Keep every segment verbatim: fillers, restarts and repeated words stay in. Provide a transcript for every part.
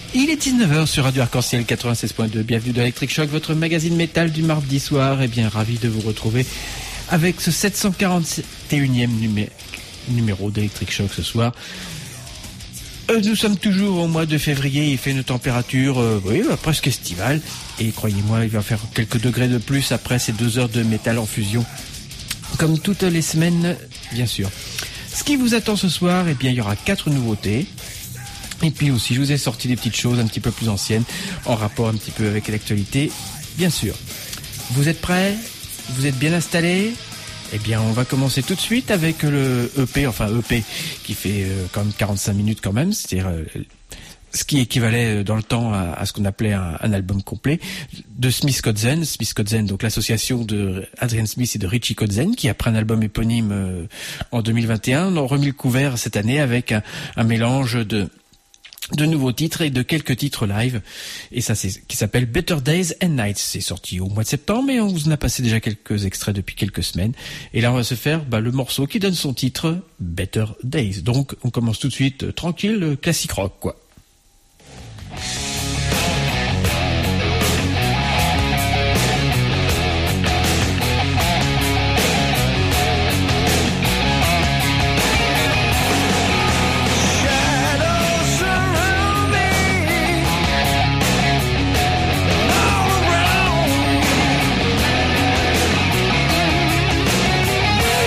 Il est dix-neuf heures sur Radio Arc-en-Ciel quatre-vingt-seize point deux. Bienvenue dans Electric Shock, votre magazine métal du mardi soir. Et bien, ravi de vous retrouver avec ce sept cent quarante et unième numé- numéro d'Electric Shock ce soir. Euh, nous sommes toujours au mois de février. Il fait une température euh, oui, presque estivale. Et croyez-moi, il va faire quelques degrés de plus après ces deux heures de métal en fusion. Comme toutes les semaines, bien sûr. Ce qui vous attend ce soir, eh bien, il y aura quatre nouveautés. Et puis aussi, je vous ai sorti des petites choses un petit peu plus anciennes, en rapport un petit peu avec l'actualité, bien sûr. Vous êtes prêts ? Vous êtes bien installés ? Eh bien, on va commencer tout de suite avec le E P, enfin E P, qui fait euh, quand même quarante-cinq minutes quand même, c'est-à-dire euh, ce qui équivalait dans le temps à, à ce qu'on appelait un, un album complet, de Smith Kotzen. Smith Kotzen, donc l'association de Adrian Smith et de Richie Kotzen, qui après un album éponyme euh, en deux mille vingt et un, ont remis le couvert cette année avec un, un mélange de... de nouveaux titres et de quelques titres live, et ça c'est qui s'appelle Better Days and Nights. C'est sorti au mois de septembre et on vous en a passé déjà quelques extraits depuis quelques semaines, et là on va se faire bah, le morceau qui donne son titre, Better Days. Donc on commence tout de suite euh, tranquille, classique rock quoi.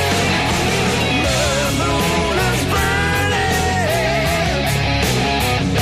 The moon is burning.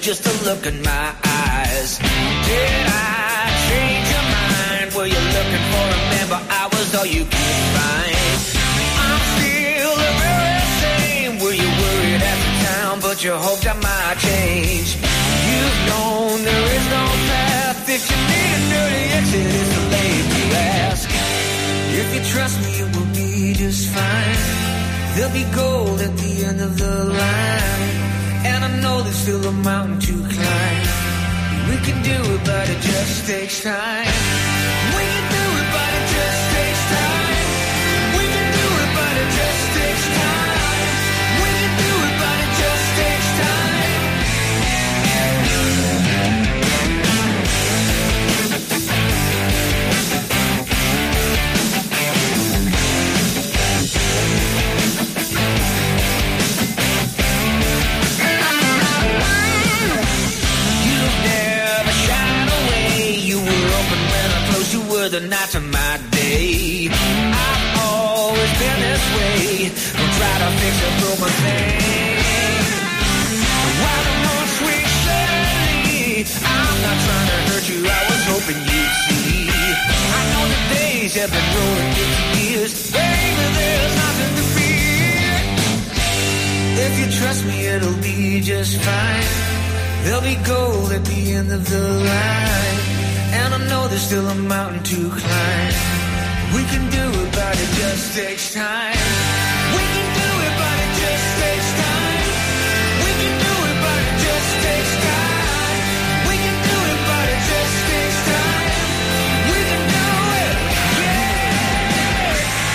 just to look in my eyes. Did I change your mind? Were you looking for a man, but I was all you could find? I'm still the very same. Were you worried at the time, but you hoped I might change? You've known there is no path. If you need a dirty exit, it's too late to ask. If you trust me, it will be just fine. There'll be gold at the end of the line. And I know there's still a mountain to climb. We can do it, but it just takes time. We can do it, but it just takes time. We can do it, but it just takes time. We can do it, but it just takes time. The night of my day, I've always been this way. Don't try to fix a broken thing. While I'm on sweet Shirley, I'm not trying to hurt you, I was hoping you'd see. I know the days have been rolling fifty years, baby, there's nothing to fear. If you trust me, it'll be just fine. There'll be gold at the end of the line. And I know there's still a mountain to climb. We can do it, but it just takes time. We can do it, but it just takes time. We can do it, but it just takes time. We can do it, but it just takes time. We can do it, yeah.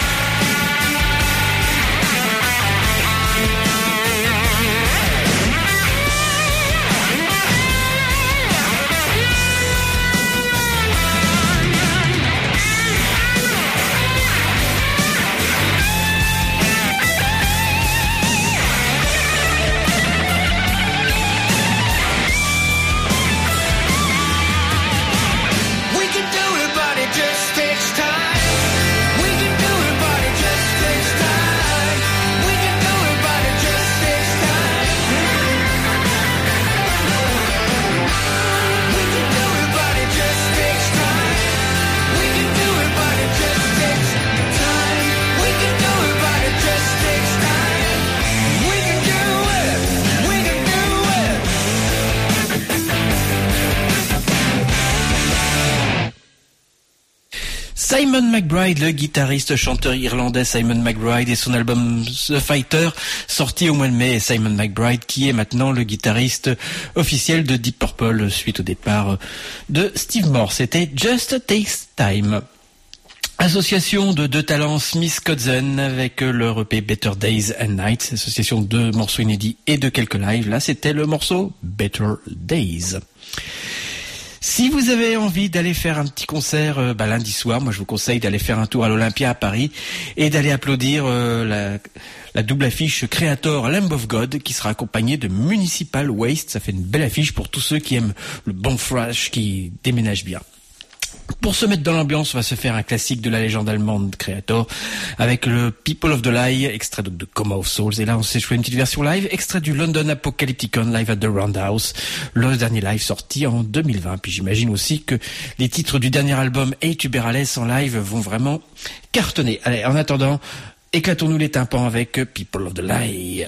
Simon McBride, le guitariste chanteur irlandais Simon McBride et son album The Fighter, sorti au mois de mai. Simon McBride qui est maintenant le guitariste officiel de Deep Purple suite au départ de Steve Moore. C'était Just Takes Time. Association de deux talents Smith Kotzen avec leur E P Better Days and Nights, association de morceaux inédits et de quelques lives. Là, c'était le morceau Better Days. Si vous avez envie d'aller faire un petit concert euh, bah, lundi soir, moi je vous conseille d'aller faire un tour à l'Olympia à Paris et d'aller applaudir euh, la, la double affiche Creator Lamb of God qui sera accompagnée de Municipal Waste. Ça fait une belle affiche pour tous ceux qui aiment le bon thrash qui déménage bien. Pour se mettre dans l'ambiance, on va se faire un classique de la légende allemande Creator avec le People of the Lie, extrait de, de Coma of Souls. Et là, on s'est joué une petite version live, extrait du London Apocalypticon live at the Roundhouse, le dernier live sorti en deux mille vingt. Puis j'imagine aussi que les titres du dernier album Hey Tuberales en live vont vraiment cartonner. Allez, en attendant, éclatons-nous les tympans avec People of the Lie.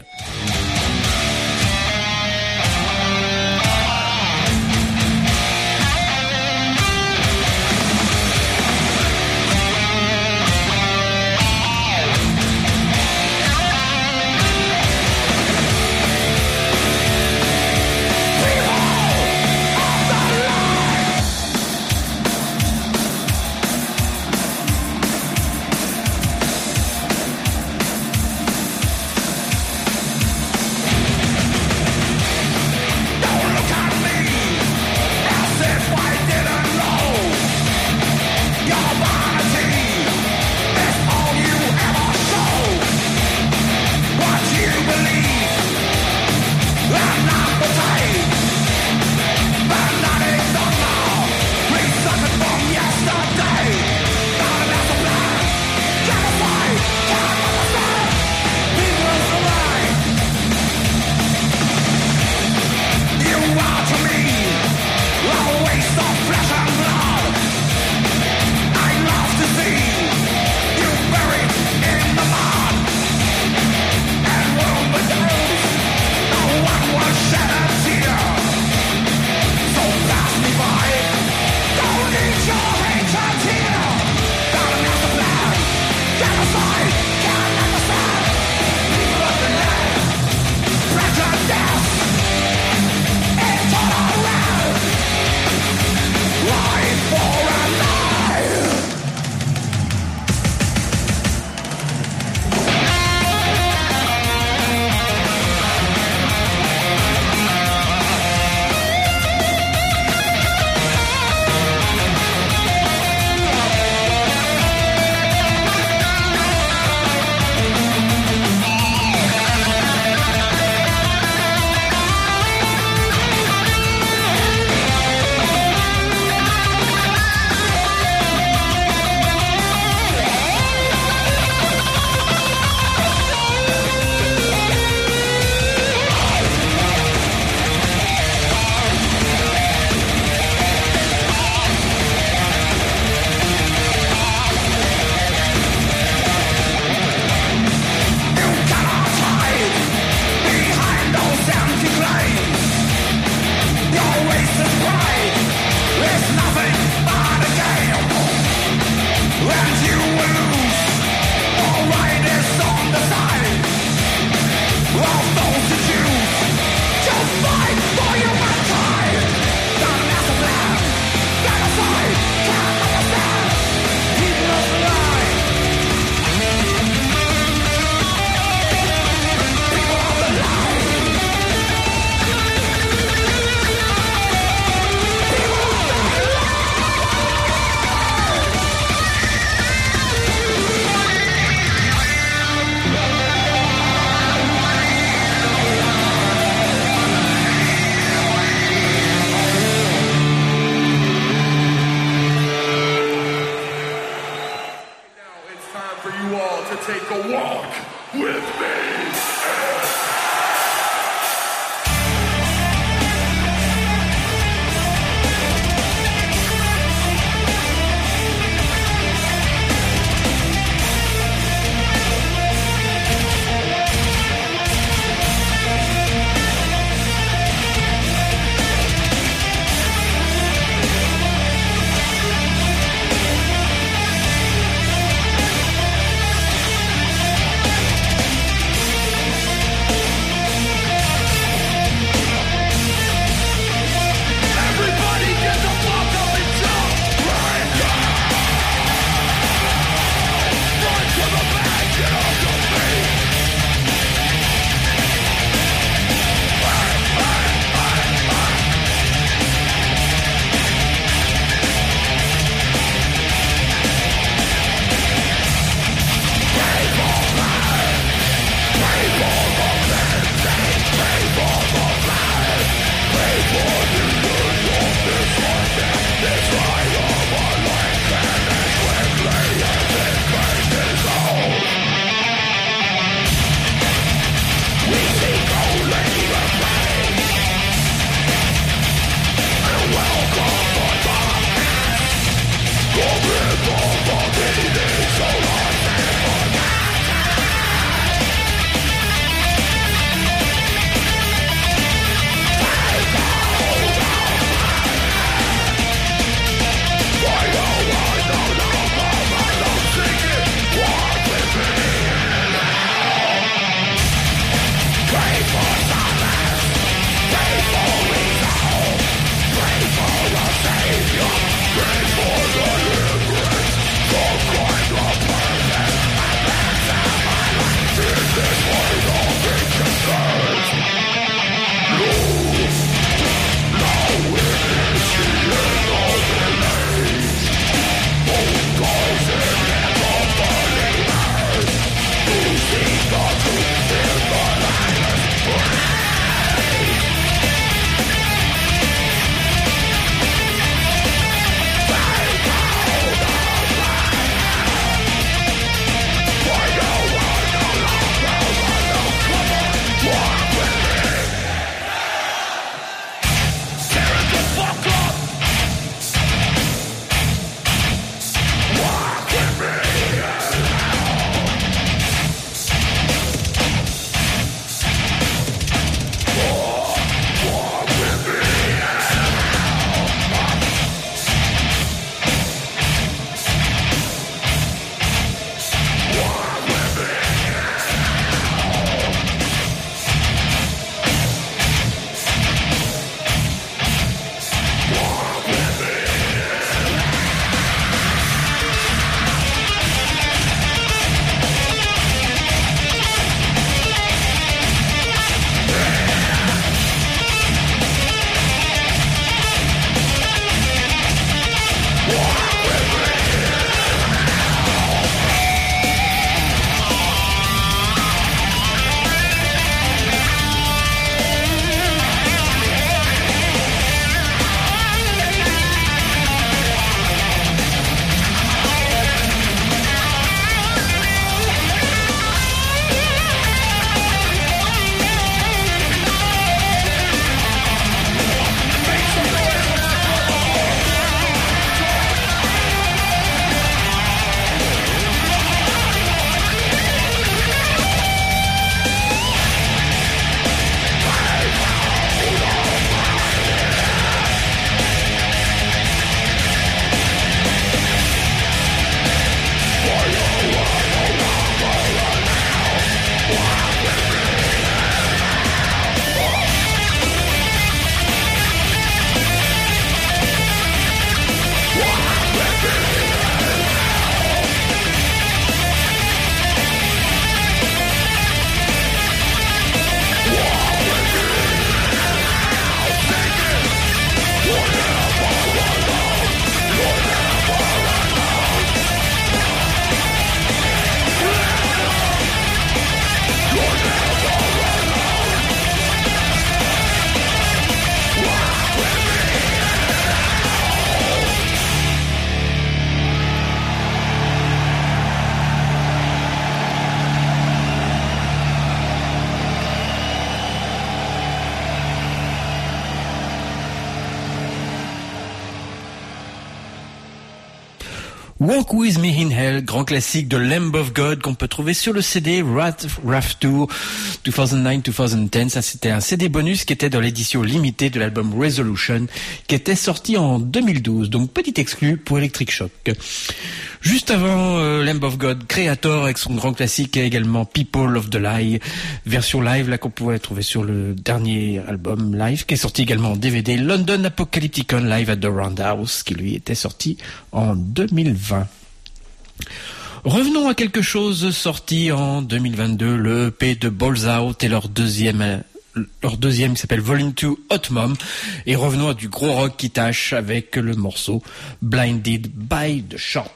Walk With Me in Hell, grand classique de Lamb of God qu'on peut trouver sur le C D Wrath Wrath Tour deux mille neuf deux mille dix. Ça, c'était un C D bonus qui était dans l'édition limitée de l'album Resolution qui était sorti en deux mille douze. Donc, petit exclu pour Electric Shock. Juste avant euh, Lamb of God, Creator avec son grand classique et également People of the Lie, version live là qu'on pouvait trouver sur le dernier album live qui est sorti également en D V D, London Apocalypticon Live at the Roundhouse qui lui était sorti en deux mille vingt. Revenons à quelque chose sorti en deux mille vingt-deux, le E P de Balls Out et leur deuxième leur deuxième qui s'appelle Volume deux Hot Mom, et revenons à du gros rock qui tâche avec le morceau Blinded by the Shot.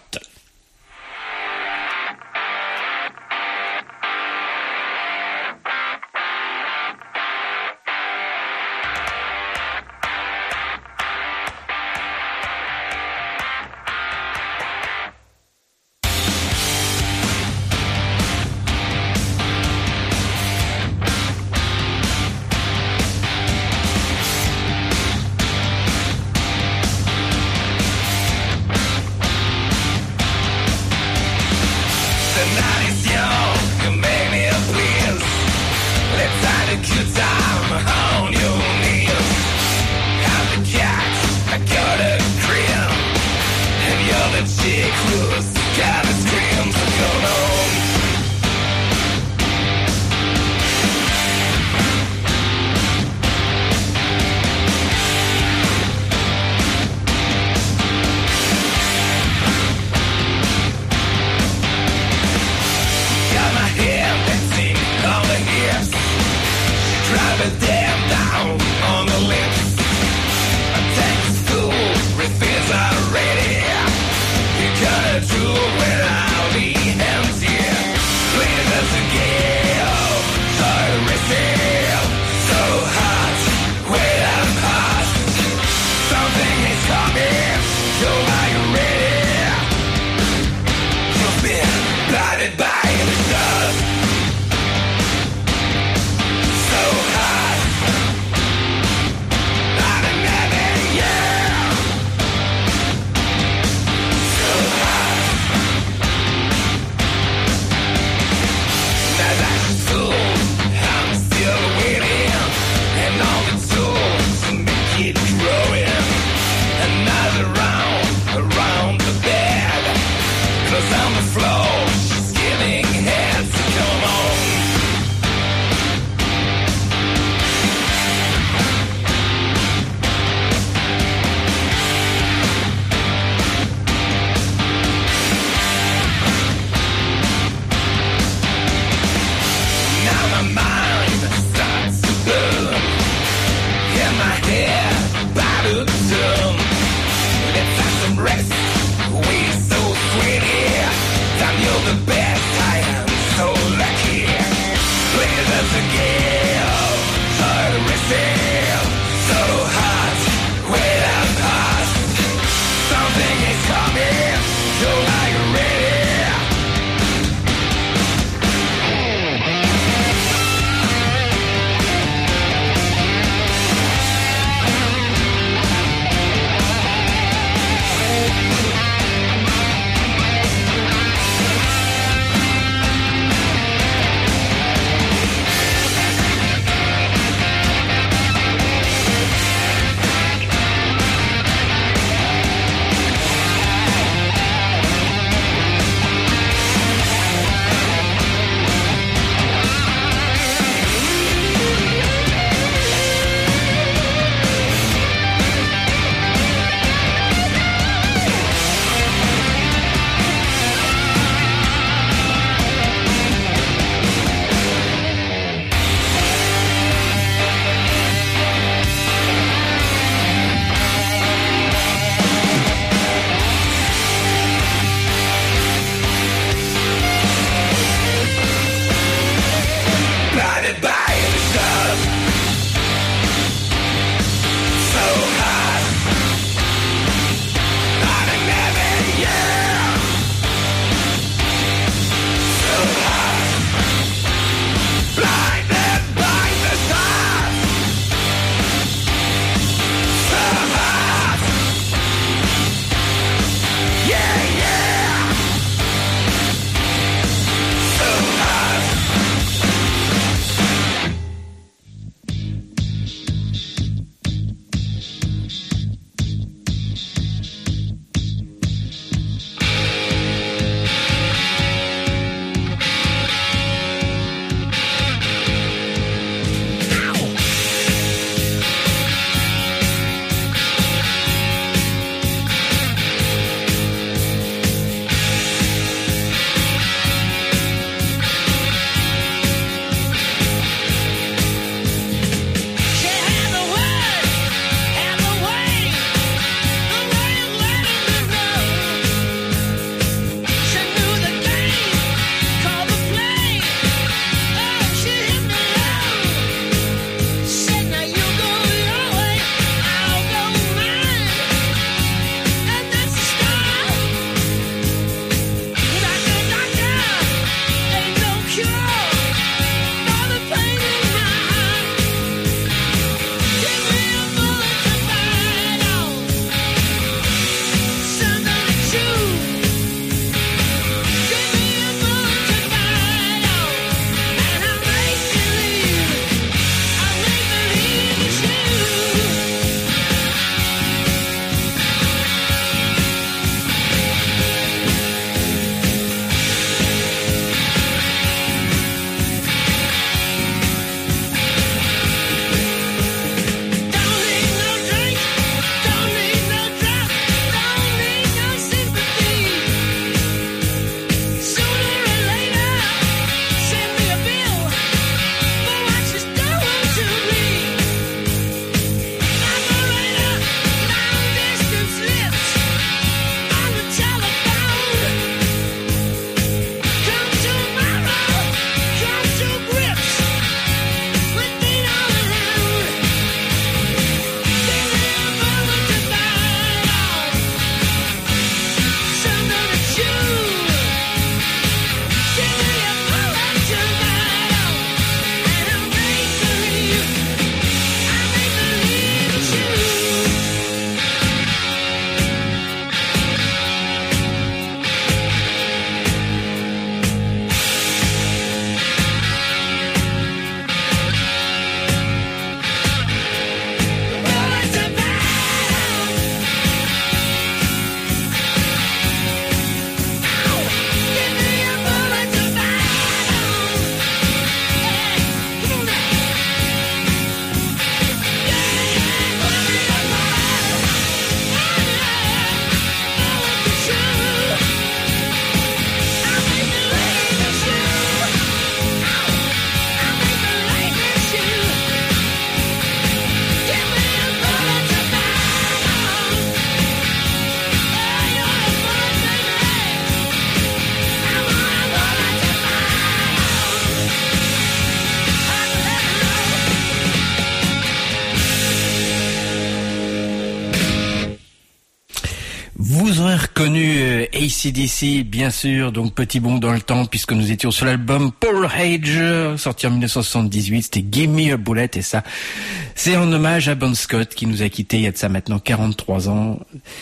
Vous aurez reconnu euh, A C D C, bien sûr, donc petit bond dans le temps, puisque nous étions sur l'album Paul Hage, sorti en dix-neuf cent soixante-dix-huit, c'était Give Me a Bullet, et ça, c'est en hommage à Bon Scott, qui nous a quittés il y a de ça maintenant quarante-trois ans.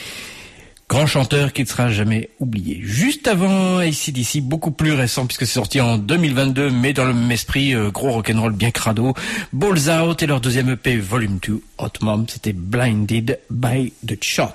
Grand chanteur qui ne sera jamais oublié. Juste avant A C D C, beaucoup plus récent, puisque c'est sorti en deux mille vingt-deux, mais dans le même esprit, euh, gros rock'n'roll bien crado, Balls Out et leur deuxième E P, Volume deux, Hot Mom, c'était Blinded by the Shot.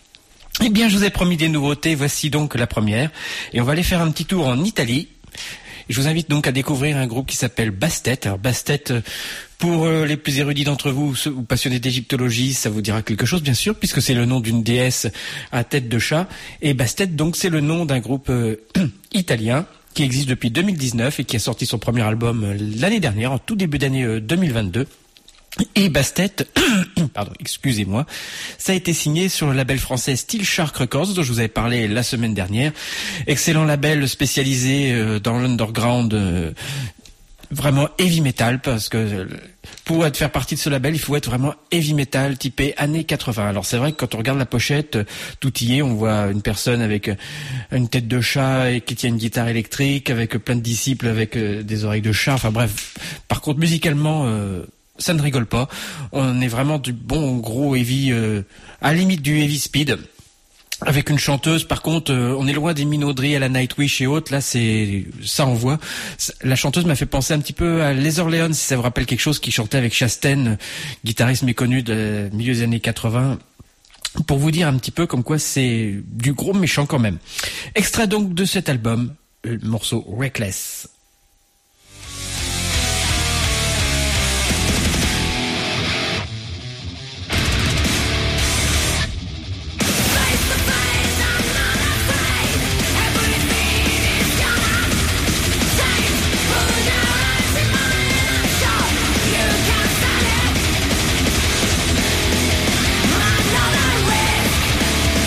Eh bien, je vous ai promis des nouveautés, voici donc la première. Et on va aller faire un petit tour en Italie. Et je vous invite donc à découvrir un groupe qui s'appelle Bastet. Alors Bastet, pour les plus érudits d'entre vous, ceux ou passionnés d'égyptologie, ça vous dira quelque chose bien sûr, puisque c'est le nom d'une déesse à tête de chat. Et Bastet, donc, c'est le nom d'un groupe euh, italien qui existe depuis deux mille dix-neuf et qui a sorti son premier album euh, l'année dernière, en tout début d'année euh, deux mille vingt-deux. Et Bastet, pardon, excusez-moi, ça a été signé sur le label français Steel Shark Records, dont je vous avais parlé la semaine dernière. Excellent label spécialisé euh, dans l'underground, euh, vraiment heavy metal, parce que pour être, faire partie de ce label, il faut être vraiment heavy metal, typé années quatre-vingts. Alors c'est vrai que quand on regarde la pochette, tout y est, on voit une personne avec une tête de chat et qui tient une guitare électrique, avec plein de disciples avec euh, des oreilles de chat, enfin bref. Par contre, musicalement... Euh, ça ne rigole pas. On est vraiment du bon gros heavy, euh, à la limite du heavy speed. Avec une chanteuse, par contre, euh, on est loin des minauderies à la Nightwish et autres. Là, c'est ça, on voit. La chanteuse m'a fait penser un petit peu à Les Orléans, si ça vous rappelle quelque chose, qui chantait avec Chastain, guitariste méconnu de milieu des années quatre-vingts. Pour vous dire un petit peu comme quoi c'est du gros méchant quand même. Extrait donc de cet album, le morceau Reckless.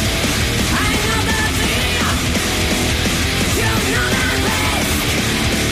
You know that risk.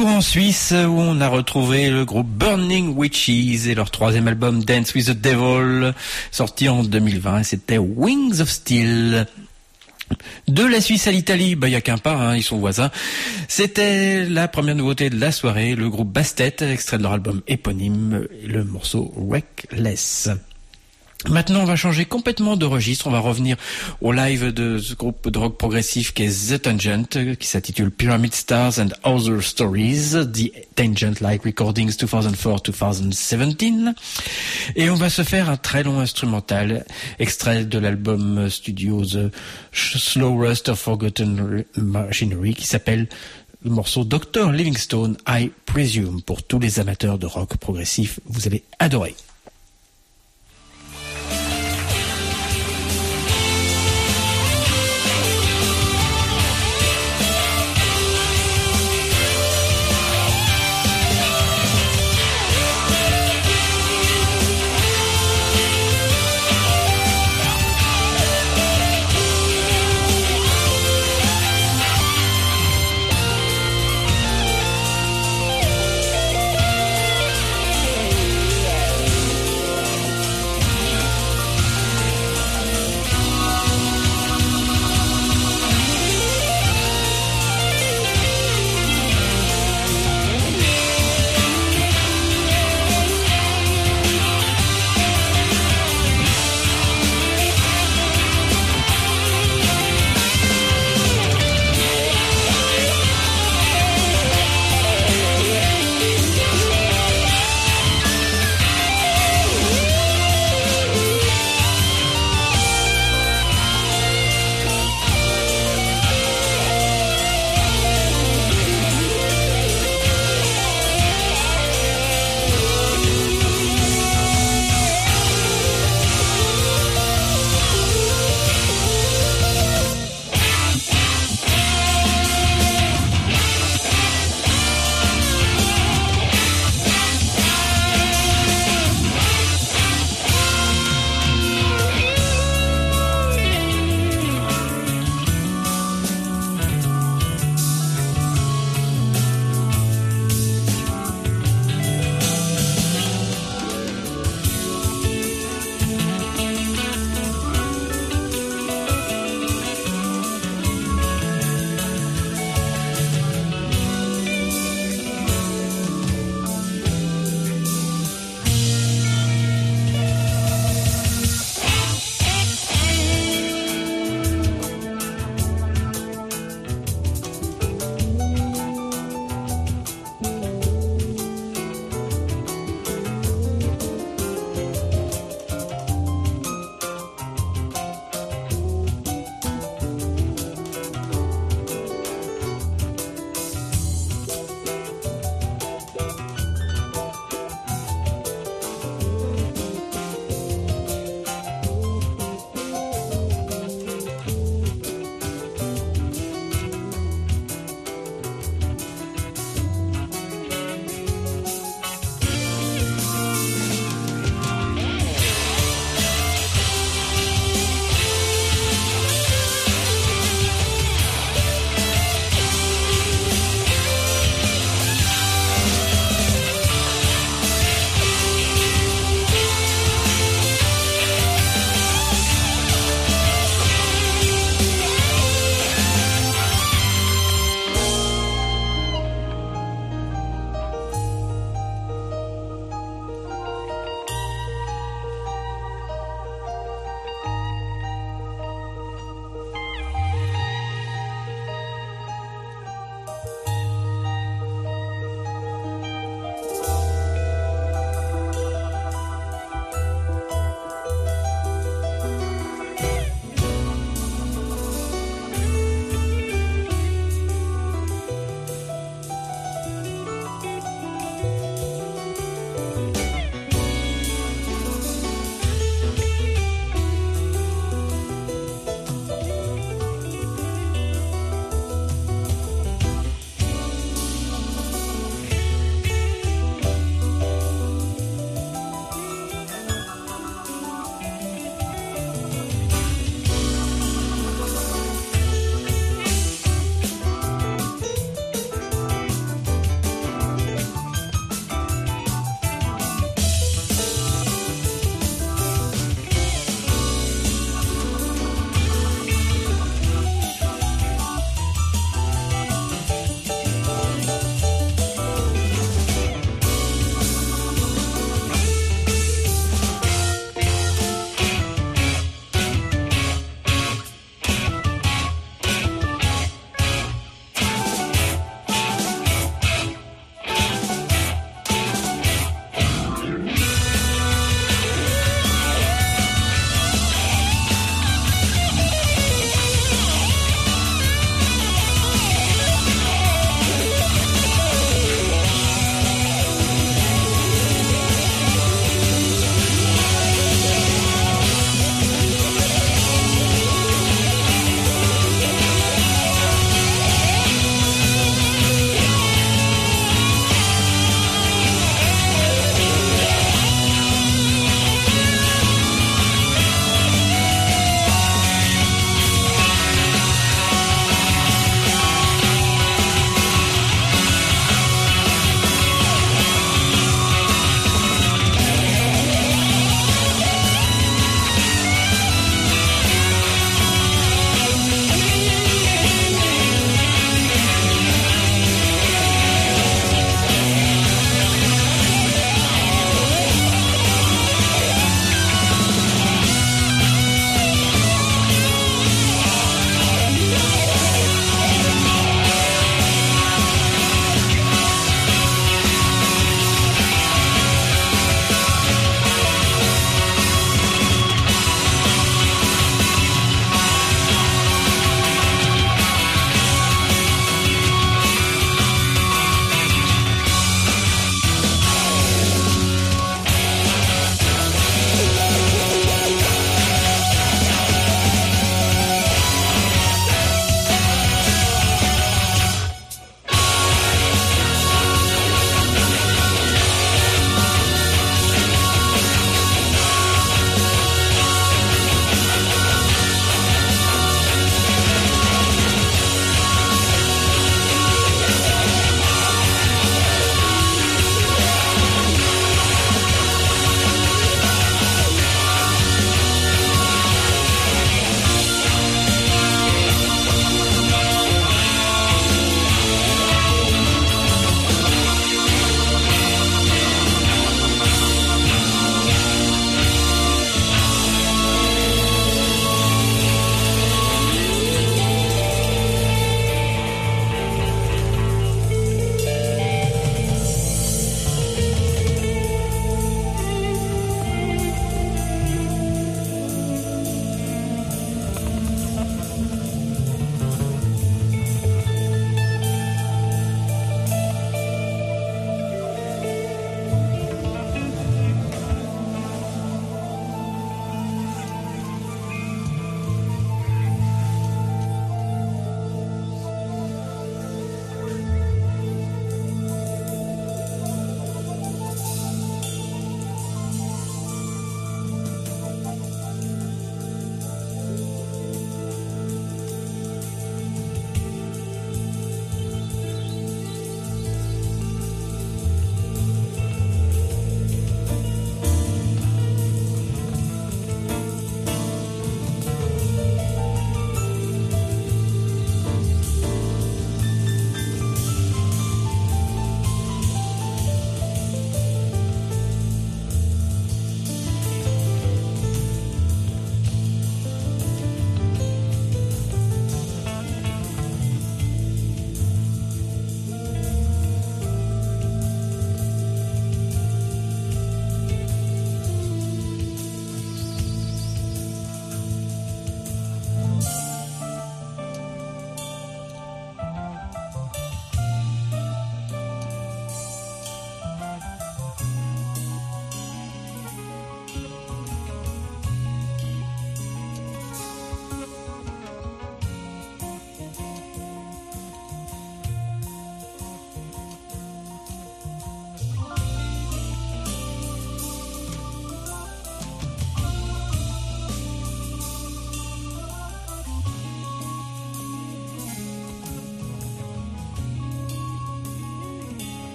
Retour en Suisse où on a retrouvé le groupe Burning Witches et leur troisième album Dance with the Devil, sorti en deux mille vingt, et c'était Wings of Steel. De la Suisse à l'Italie, bah y a qu'un pas, hein, ils sont voisins. C'était la première nouveauté de la soirée, le groupe Bastet, extrait de leur album éponyme, le morceau Reckless. Maintenant, on va changer complètement de registre. On va revenir au live de ce groupe de rock progressif qui est The Tangent, qui s'intitule Pyramid Stars and Other Stories, The Tangent-like Recordings deux mille quatre à deux mille dix-sept. Et on va se faire un très long instrumental, extrait de l'album studio The Slow Rust of Forgotten Machinery, qui s'appelle le morceau docteur Livingstone, I Presume. Pour tous les amateurs de rock progressif, vous allez adorer.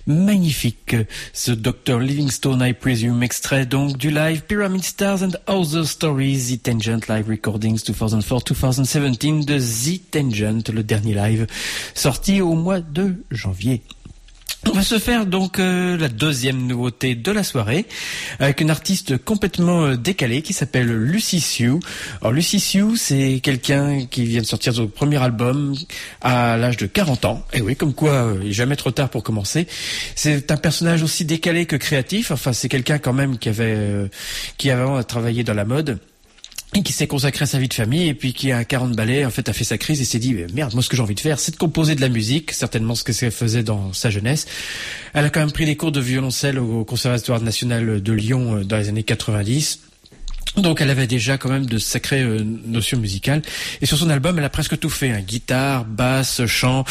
Magnifique, ce docteur Livingstone, I presume, extrait donc du live Pyramid Stars and Other Stories, The Tangent Live Recordings deux mille quatre deux mille dix-sept de The Tangent, le dernier live sorti au mois de janvier. On va se faire donc euh, la deuxième nouveauté de la soirée avec une artiste complètement euh, décalée qui s'appelle Lucy Sioux. Alors Lucy Sioux, c'est quelqu'un qui vient de sortir son premier album à l'âge de quarante ans. Et oui, comme quoi, euh, il n'est jamais trop tard pour commencer. C'est un personnage aussi décalé que créatif. Enfin, c'est quelqu'un quand même qui avait euh, qui avait avant travaillé dans la mode. Et qui s'est consacré à sa vie de famille, et puis qui à quarante balais, en fait, a fait sa crise et s'est dit, merde, moi, ce que j'ai envie de faire, c'est de composer de la musique, certainement ce que ça faisait dans sa jeunesse. Elle a quand même pris des cours de violoncelle au Conservatoire national de Lyon dans les années quatre-vingt-dix. Donc elle avait déjà quand même de sacrées euh, notions musicales. Et sur son album, elle a presque tout fait, hein, guitare, basse, chant,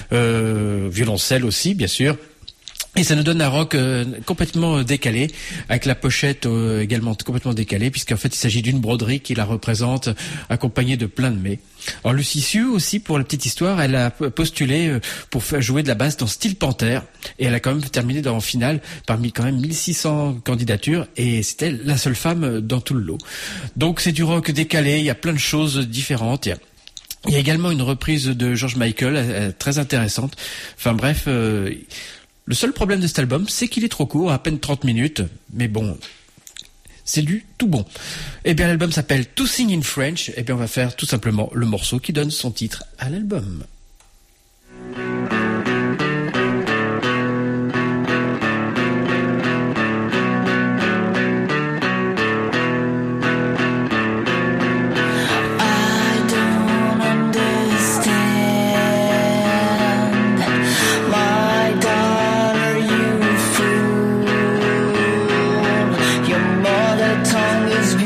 euh, violoncelle aussi, bien sûr. Et ça nous donne un rock euh, complètement décalé, avec la pochette euh, également complètement décalée, puisqu'en fait il s'agit d'une broderie qui la représente, accompagnée de plein de mets. Alors Lucy Sioux aussi, pour la petite histoire, elle a postulé euh, pour faire jouer de la basse dans Steel Panther, et elle a quand même terminé dans, en finale parmi quand même mille six cents candidatures, et c'était la seule femme dans tout le lot. Donc c'est du rock décalé, il y a plein de choses différentes. Il y a Il y a également une reprise de George Michael, euh, très intéressante. Enfin bref... Euh, Le seul problème de cet album, c'est qu'il est trop court, à peine trente minutes, mais bon, c'est du tout bon. Eh bien, l'album s'appelle To Sing in French, eh bien, on va faire tout simplement le morceau qui donne son titre à l'album.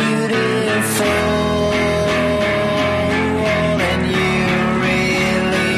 And you really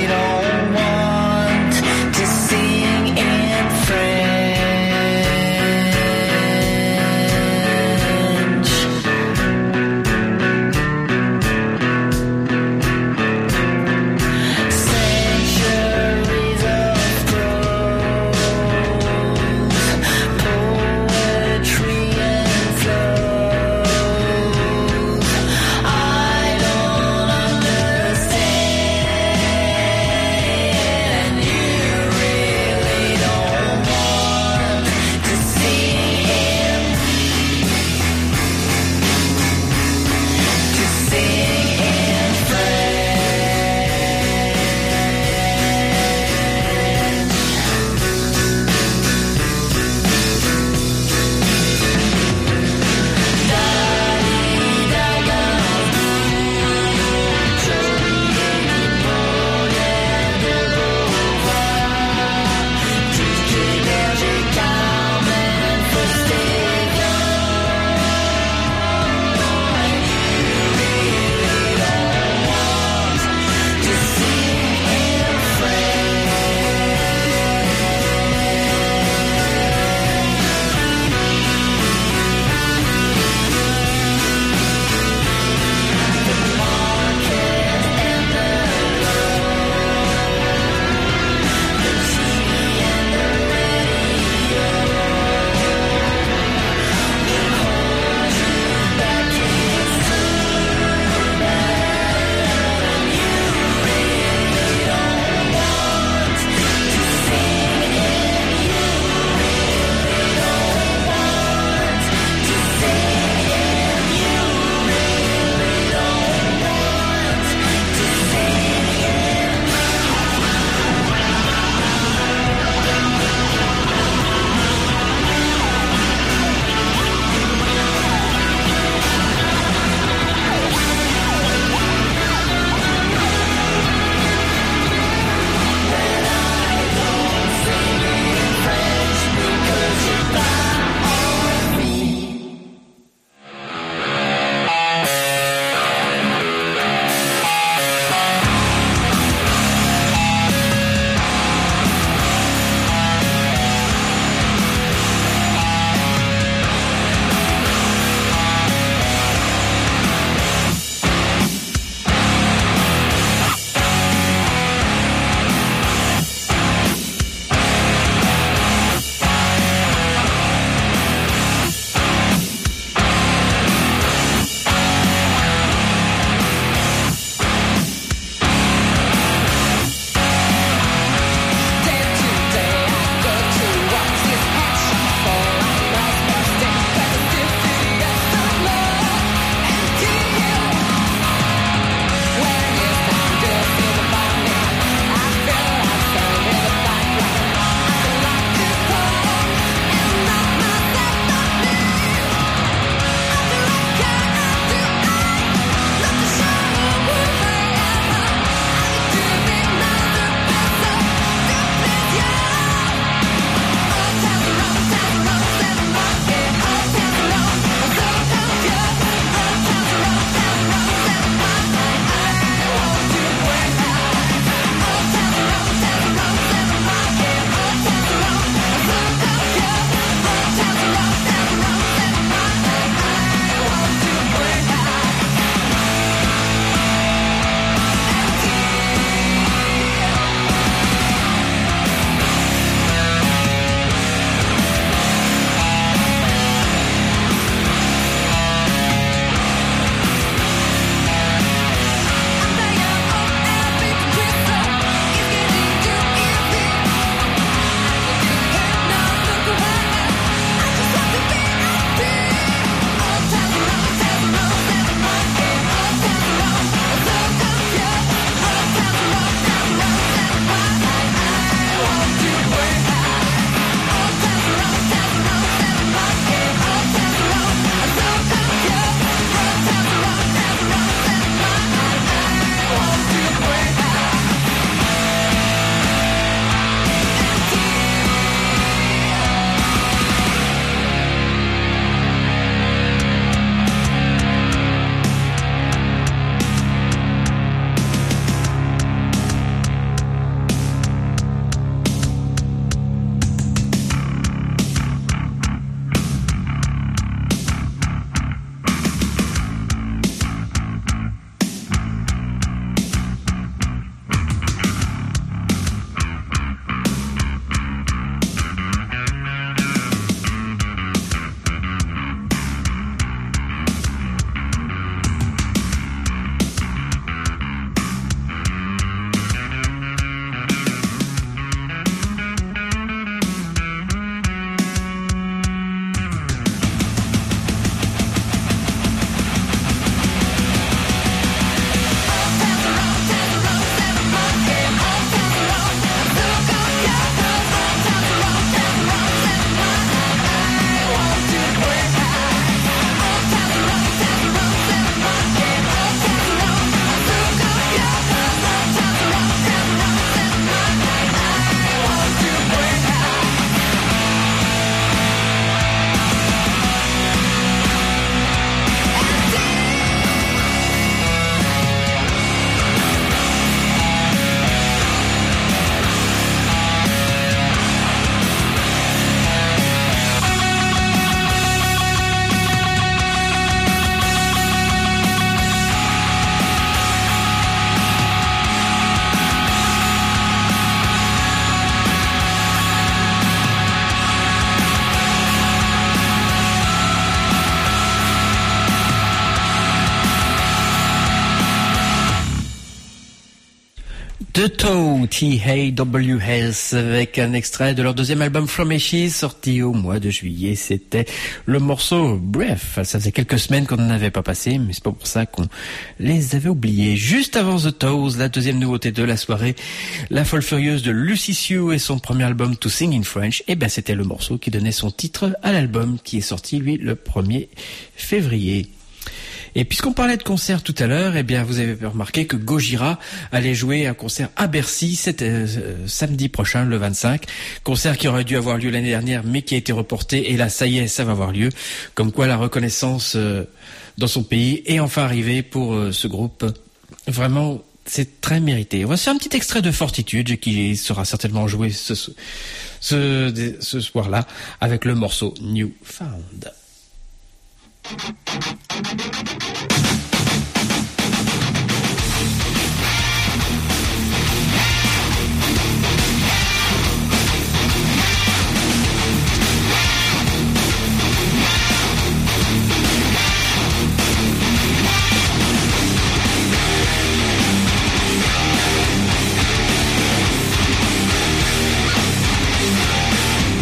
The Toe, T A W S, avec un extrait de leur deuxième album From Ashes, sorti au mois de juillet. C'était le morceau Bref. Ça faisait quelques semaines qu'on n'en avait pas passé, mais c'est pas pour ça qu'on les avait oubliés. Juste avant The Toes, la deuxième nouveauté de la soirée, la folle furieuse de Lucy Sue et son premier album To Sing in French, et ben c'était le morceau qui donnait son titre à l'album qui est sorti, lui, le premier février. Et puisqu'on parlait de concert tout à l'heure, eh bien, vous avez remarqué que Gojira allait jouer un concert à Bercy, c'était euh, samedi prochain, le vingt-cinq. Concert qui aurait dû avoir lieu l'année dernière, mais qui a été reporté. Et là, ça y est, ça va avoir lieu. Comme quoi, la reconnaissance euh, dans son pays est enfin arrivée pour euh, ce groupe. Vraiment, c'est très mérité. On va se faire un petit extrait de Fortitude qui sera certainement joué ce, ce, ce soir-là avec le morceau New Found.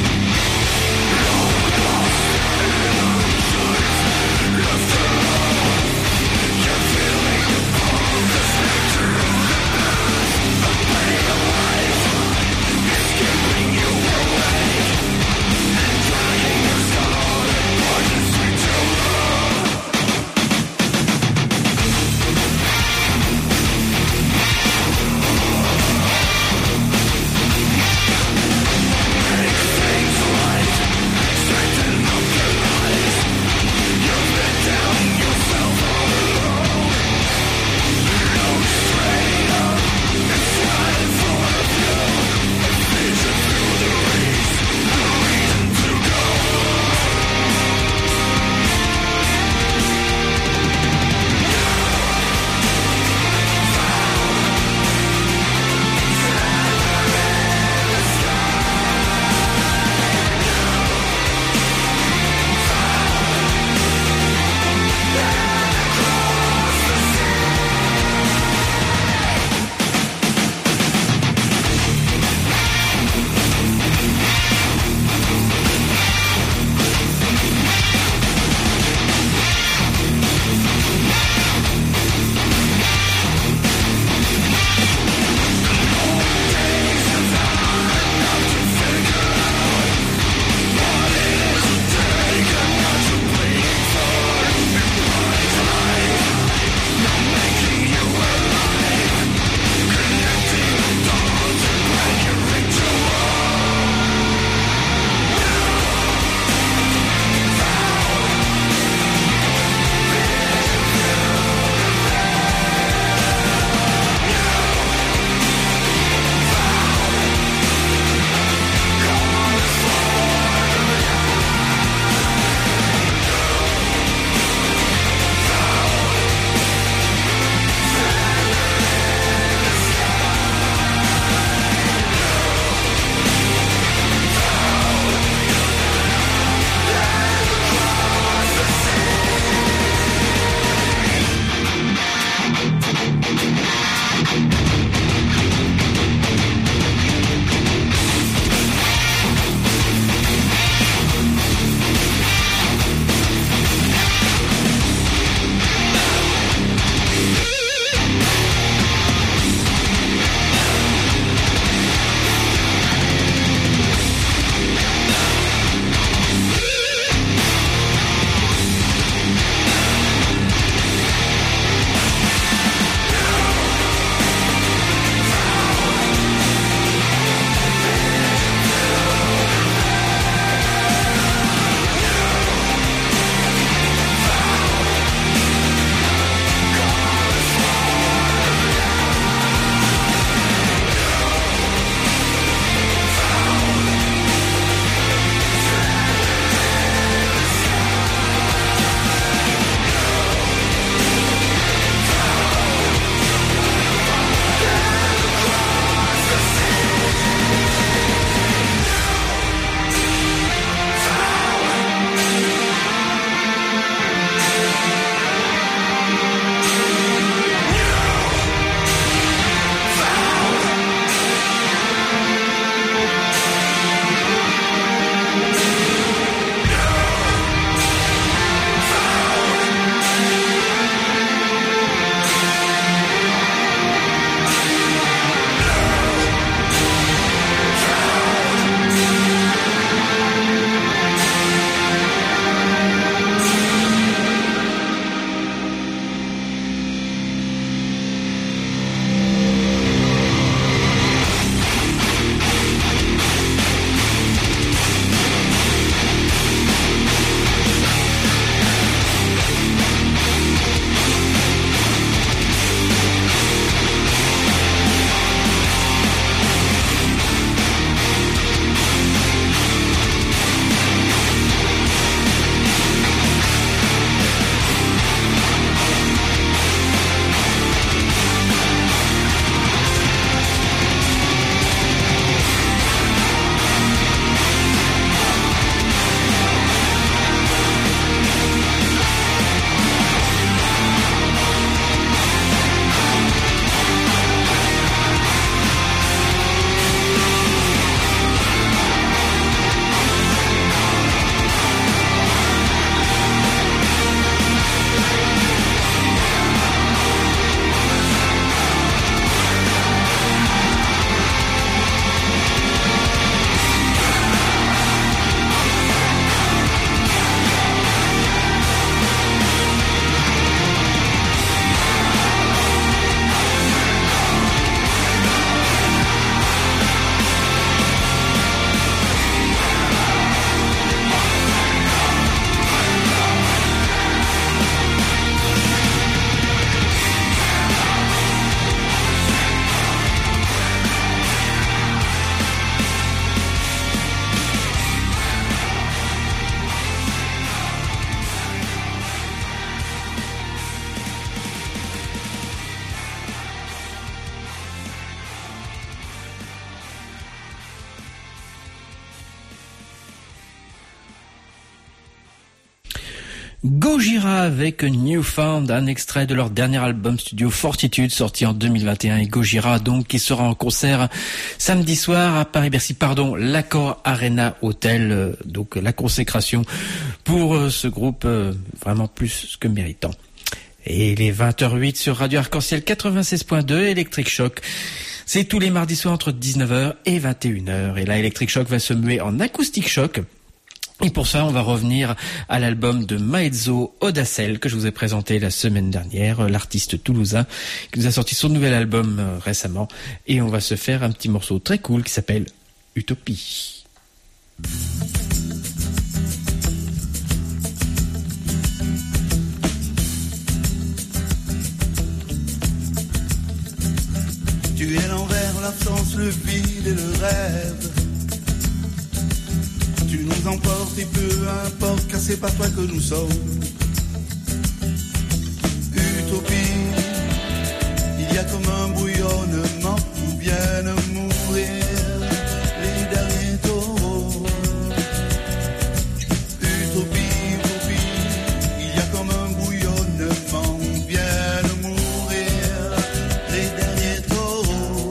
Left Gojira avec Newfound, un extrait de leur dernier album studio Fortitude sorti en deux mille vingt et un, et Gojira donc qui sera en concert samedi soir à Paris-Bercy, pardon, l'Accor Arena Hotel, euh, donc la consécration pour euh, ce groupe euh, vraiment plus que méritant. Et il est vingt heures huit sur Radio Arc-en-Ciel quatre-vingt-seize point deux, Electric Shock. C'est tous les mardis soirs entre dix-neuf heures et vingt et une heures. Et là, Electric Shock va se muer en acoustic shock. Et pour ça, on va revenir à l'album de Maezo Odacel que je vous ai présenté la semaine dernière, l'artiste toulousain qui nous a sorti son nouvel album euh, récemment. Et on va se faire un petit morceau très cool qui s'appelle Utopie. Tu es l'envers, l'absence, le vide et le rêve. Tu nous emportes et peu importe, car c'est pas toi que nous sommes. Utopie, il y a comme un bouillonnement où viennent mourir les derniers taureaux. Utopie, utopie, il y a comme un bouillonnement où viennent mourir les derniers taureaux.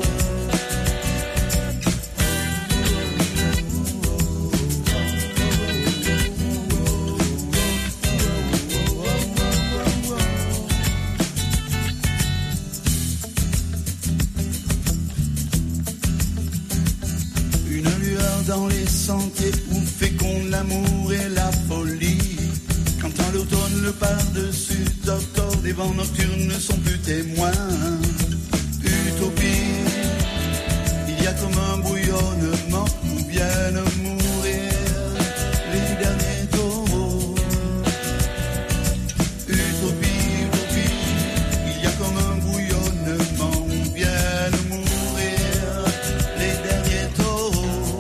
Dans les sentiers où féconde l'amour et la folie. Quand à l'automne le par-dessus d'octobre, des vents nocturnes ne sont plus témoins. Utopie, il y a comme un bouillonnement où viennent mourir les derniers taureaux. Utopie, utopie, il y a comme un bouillonnement où viennent mourir les derniers taureaux.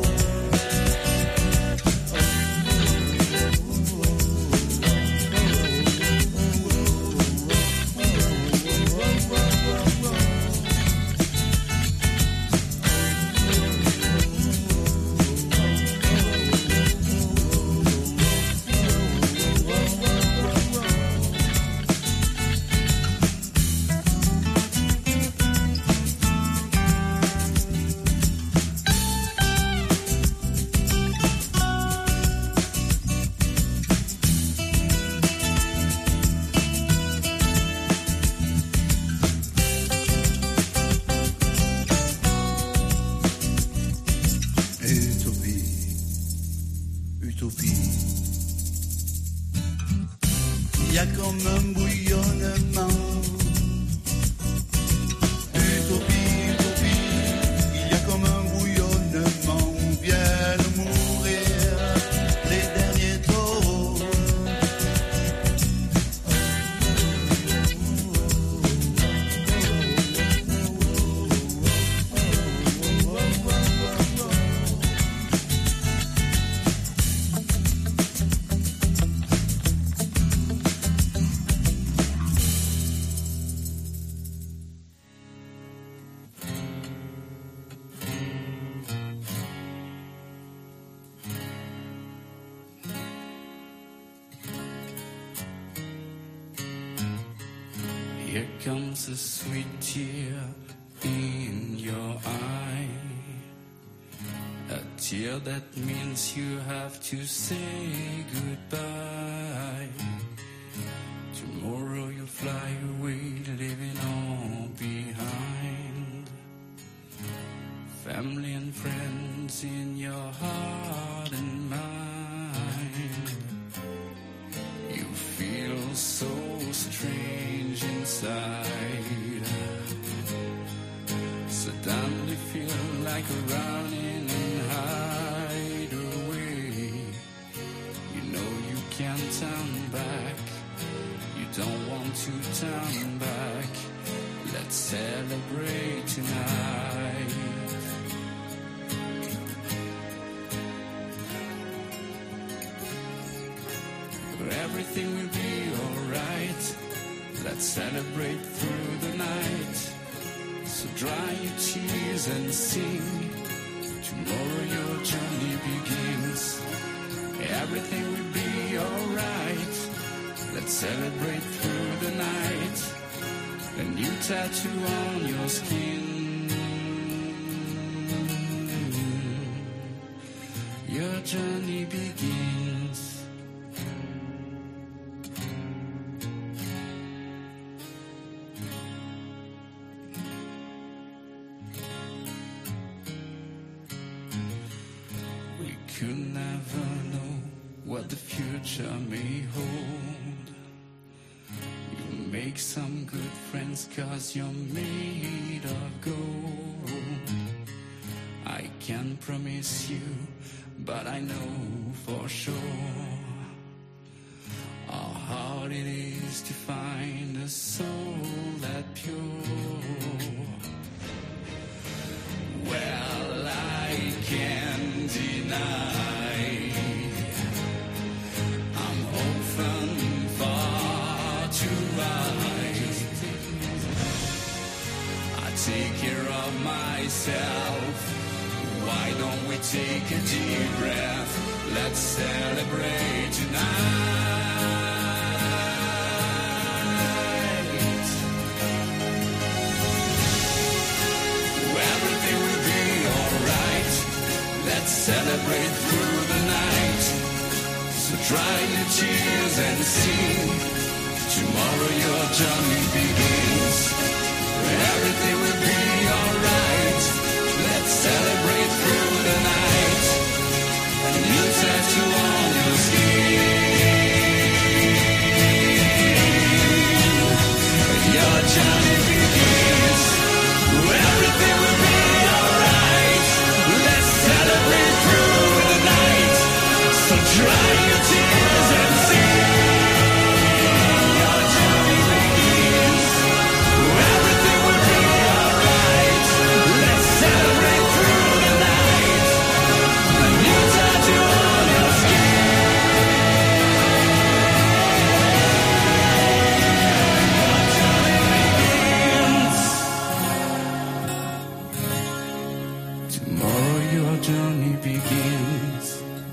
Here comes a sweet tear in your eye, a tear that means you have to say goodbye. Tomorrow you'll fly away, leaving all behind. Family and friends in your heart and mind. You feel so strange inside. Suddenly feel like running and hide away. You know you can't turn back. You don't want to turn back. Let's celebrate tonight. Everything will be alright. Let's celebrate through the night. So dry your tears and sing. Tomorrow your journey begins. Everything will be alright. celebrate through the night. A new tattoo on your skin. Your journey begins. We could never know what the future may hold. You make some good friends 'cause you're made of gold. I can't promise you, but I know for sure how hard it is to find a soul that pure. Well, I can't deny I'm often far too wise. I take care of myself. Why don't we take a deep breath? Let's celebrate tonight. Everything will be alright. Let's celebrate through the night. So dry your tears and sing. Tomorrow your journey begins. Everything will be alright. Let's celebrate through the night. A new tattoo on your skin. Your journey begins. Everything will be alright. Let's celebrate through the night. So dry your tears and sing. Your journey begins. Everything will be alright. Let's celebrate through the night. A new tattoo on your skin. Your journey begins. Tomorrow your journey begins.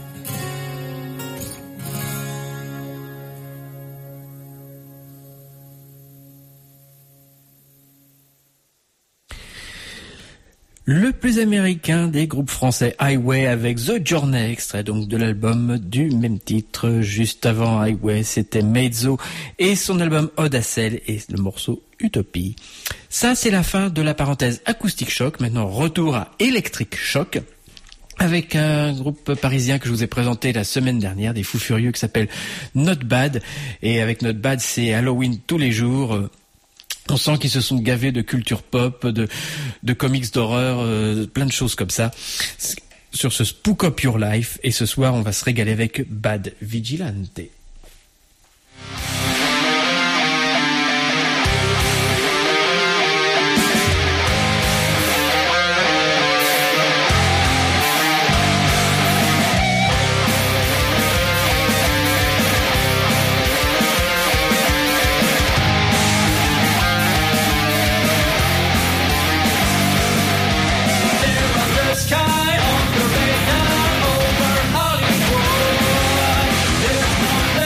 Le plus américain des groupes français, Highway, avec The Journey, extrait donc de l'album du même titre. Juste avant Highway, c'était Mezzo et son album Audacel et le morceau Utopie. Ça, c'est la fin de la parenthèse Acoustic Shock. Maintenant, retour à Electric Shock, avec un groupe parisien que je vous ai présenté la semaine dernière, des fous furieux, qui s'appelle Not Bad. Et avec Not Bad, c'est Halloween tous les jours. On sent qu'ils se sont gavés de culture pop, de, de comics d'horreur, euh, plein de choses comme ça, sur ce Spook Up Your Life. Et ce soir, on va se régaler avec Bad Vigilante. Sky on the radar over Hollywood. There's one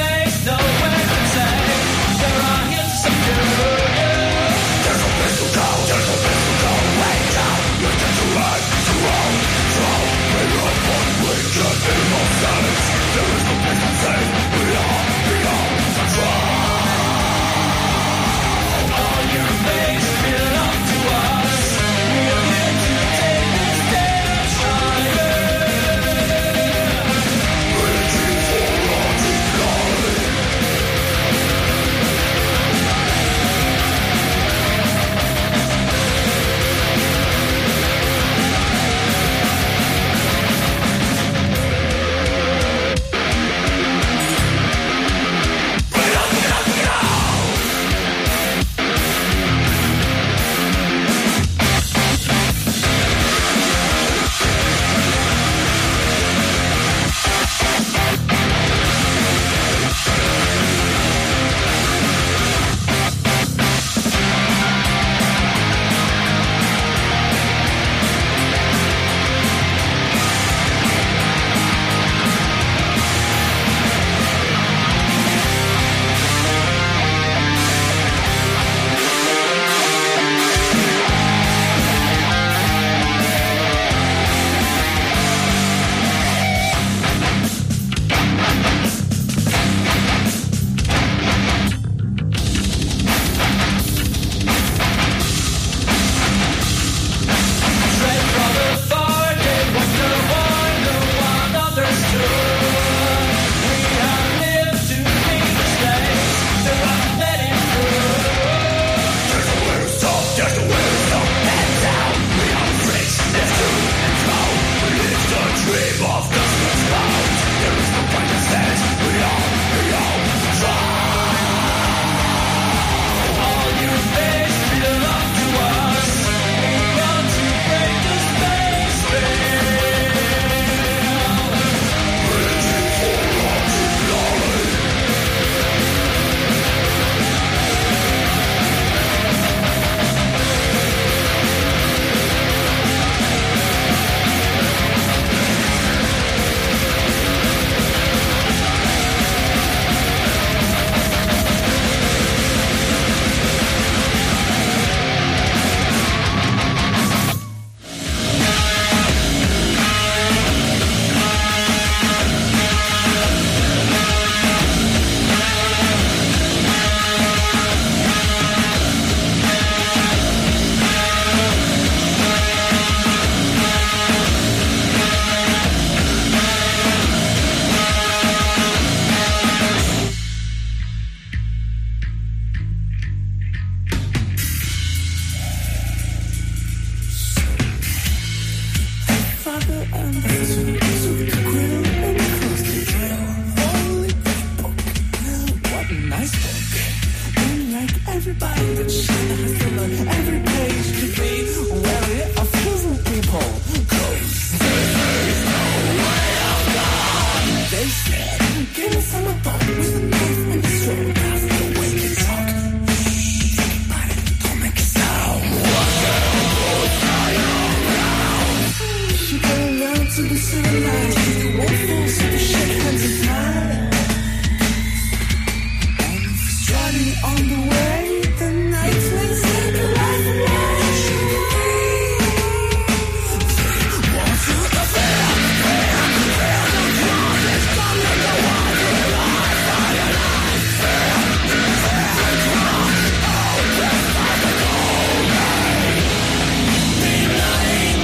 everybody that shit has to learn every page to be wary of evil people. Cause there's no way of God. They said, give me some of both with a knife and a sword. That's the way to talk. Think about it, don't make a sound. She gotta learn to be civilized. You won't force her to shake hands and smile. And if it's driving on the way, the night's let's take a life and life. Want to the fair, fair, fair, don't want it, don't let the one to the life, fire life, fair, fair, wrong, oh, just like a cold night. Midnight,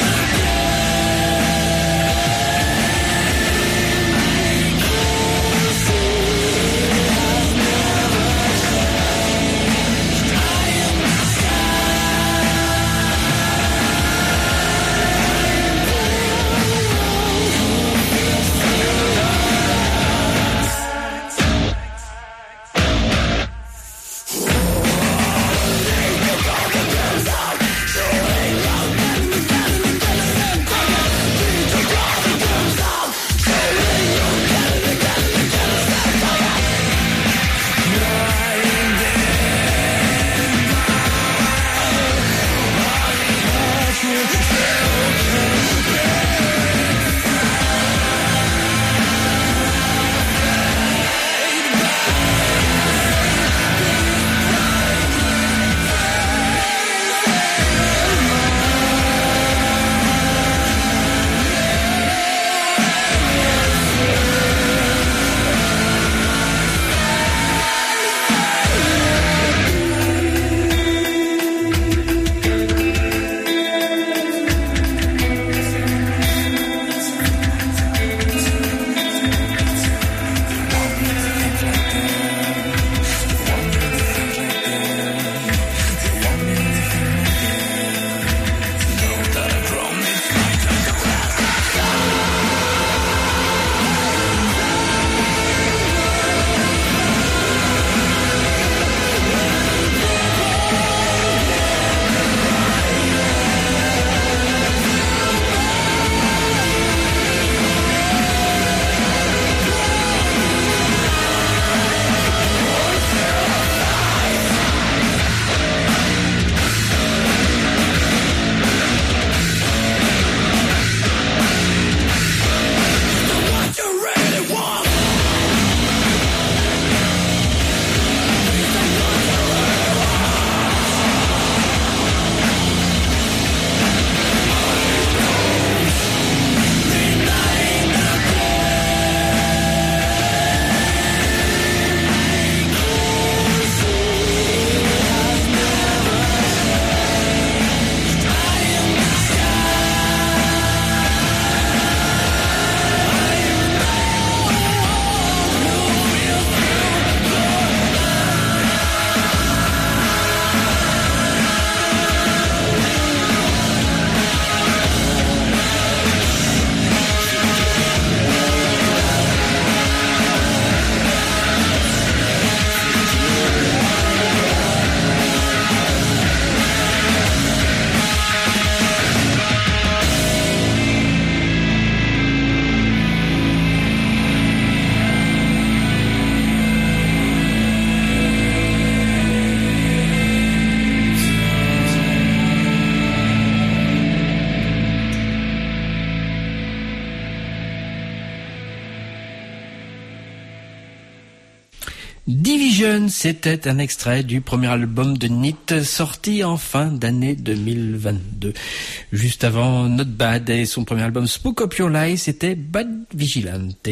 Division, c'était un extrait du premier album de N I T sorti en fin d'année deux mille vingt-deux. Juste avant Not Bad et son premier album Spook Up Your Life, c'était Bad Vigilante.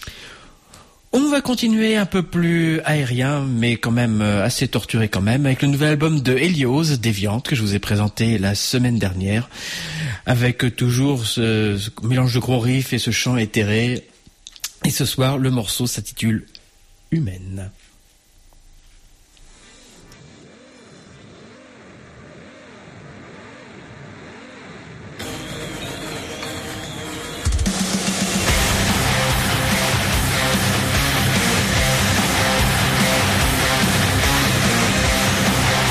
On va continuer un peu plus aérien, mais quand même assez torturé quand même, avec le nouvel album de Helios, Déviante, que je vous ai présenté la semaine dernière, avec toujours ce, ce mélange de gros riffs et ce chant éthéré. Et ce soir, le morceau s'intitule Humaine. We'll be right back.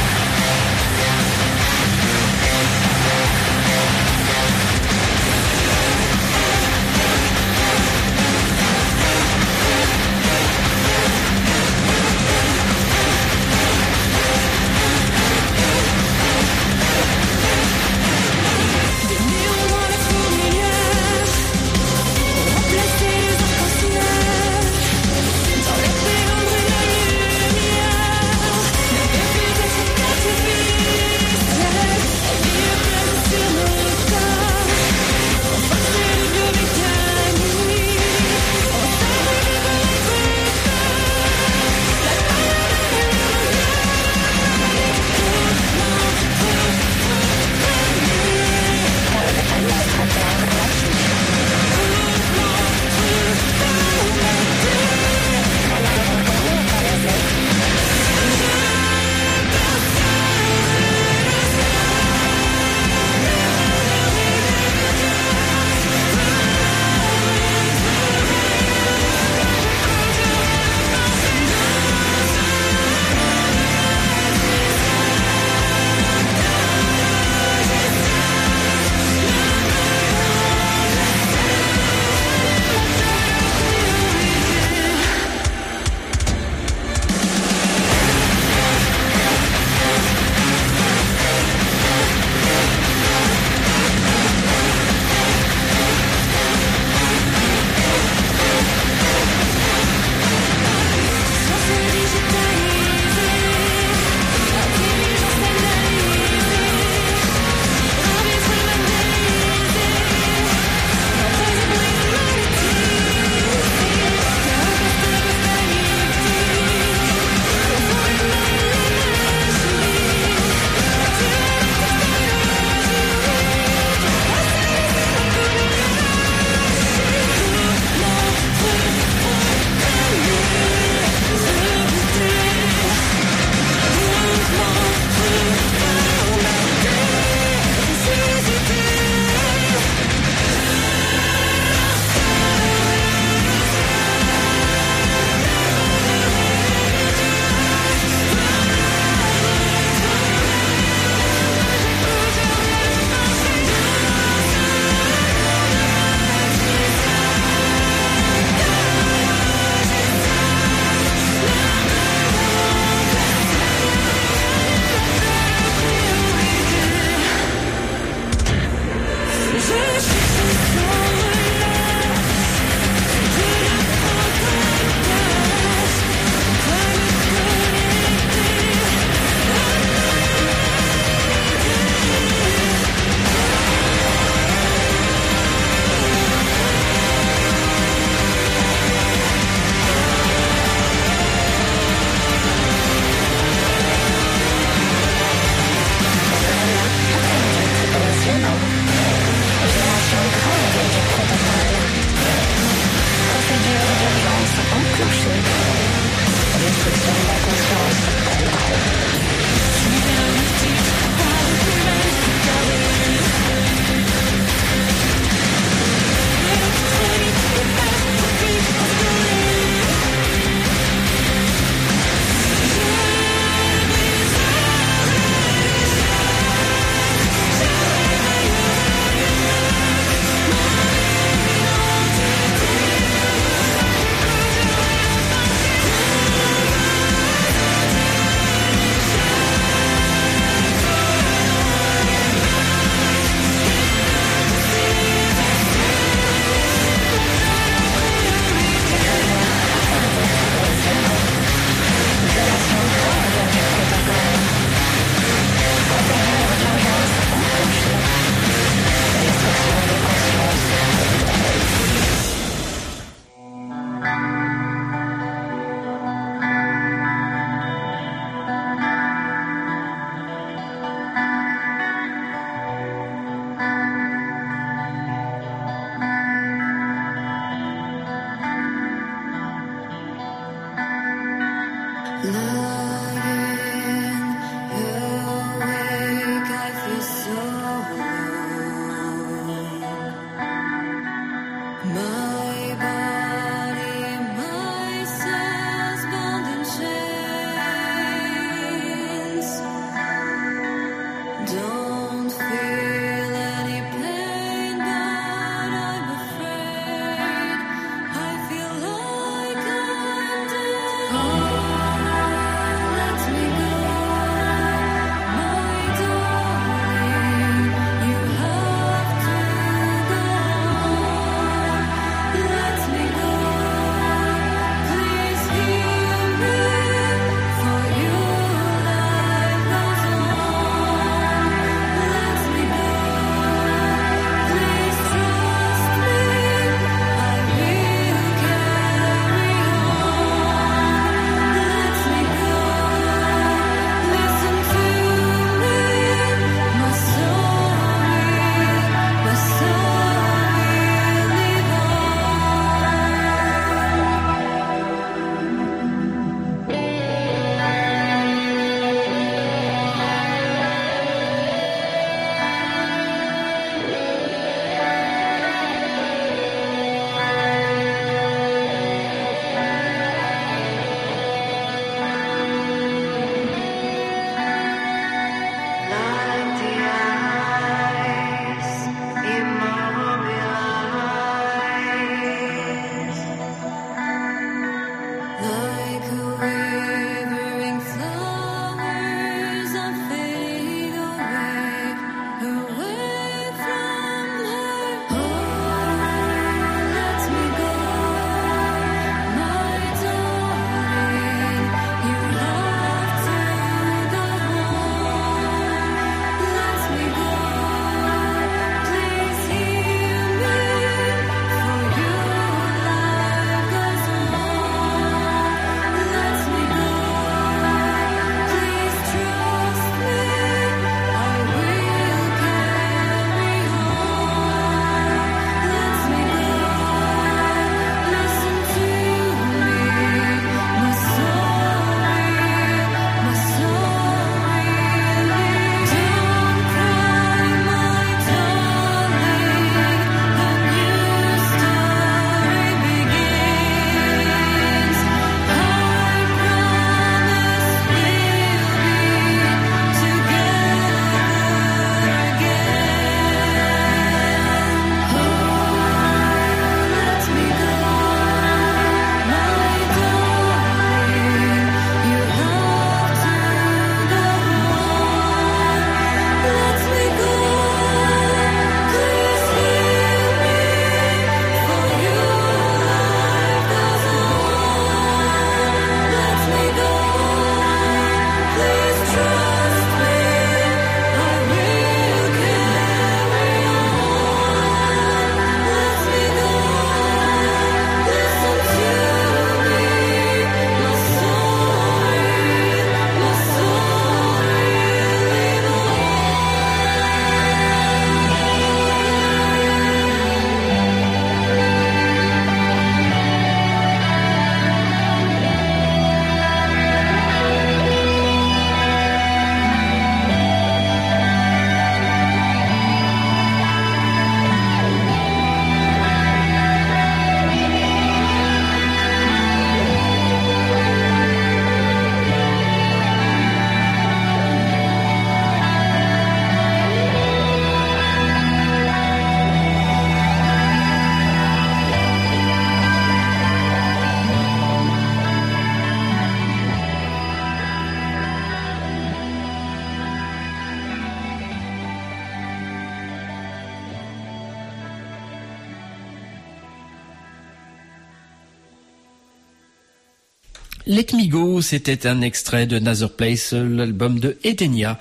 Let Me Go, c'était un extrait de Another Place, l'album de Edenia.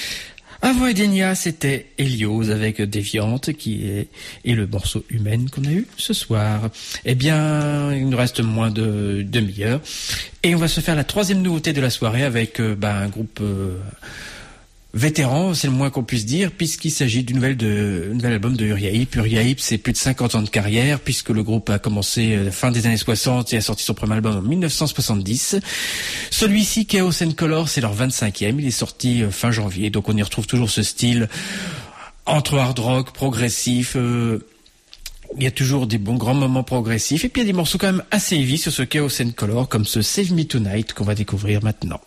Avant Edenia, c'était Helios avec Déviante, qui est, et le morceau Humaine qu'on a eu ce soir. Eh bien, il nous reste moins de demi-heure. Et on va se faire la troisième nouveauté de la soirée avec euh, bah, un groupe euh, vétéran, c'est le moins qu'on puisse dire, puisqu'il s'agit du nouvel, de, nouvel album de Uriah Heep. Uriah Heep, c'est plus de cinquante ans de carrière, puisque le groupe a commencé euh, fin des années soixante et a sorti son premier album en dix-neuf cent soixante-dix. Celui-ci, Chaos and Color, c'est leur vingt-cinquième. Il est sorti euh, fin janvier, donc on y retrouve toujours ce style entre hard rock, progressif. Euh, il y a toujours des bons grands moments progressifs, et puis il y a des morceaux quand même assez heavy sur ce Chaos and Color, comme ce Save Me Tonight qu'on va découvrir maintenant.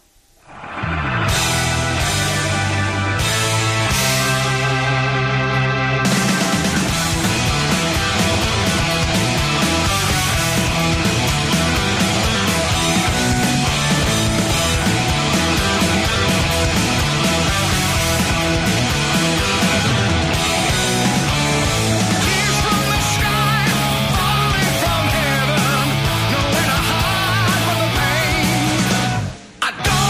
I don't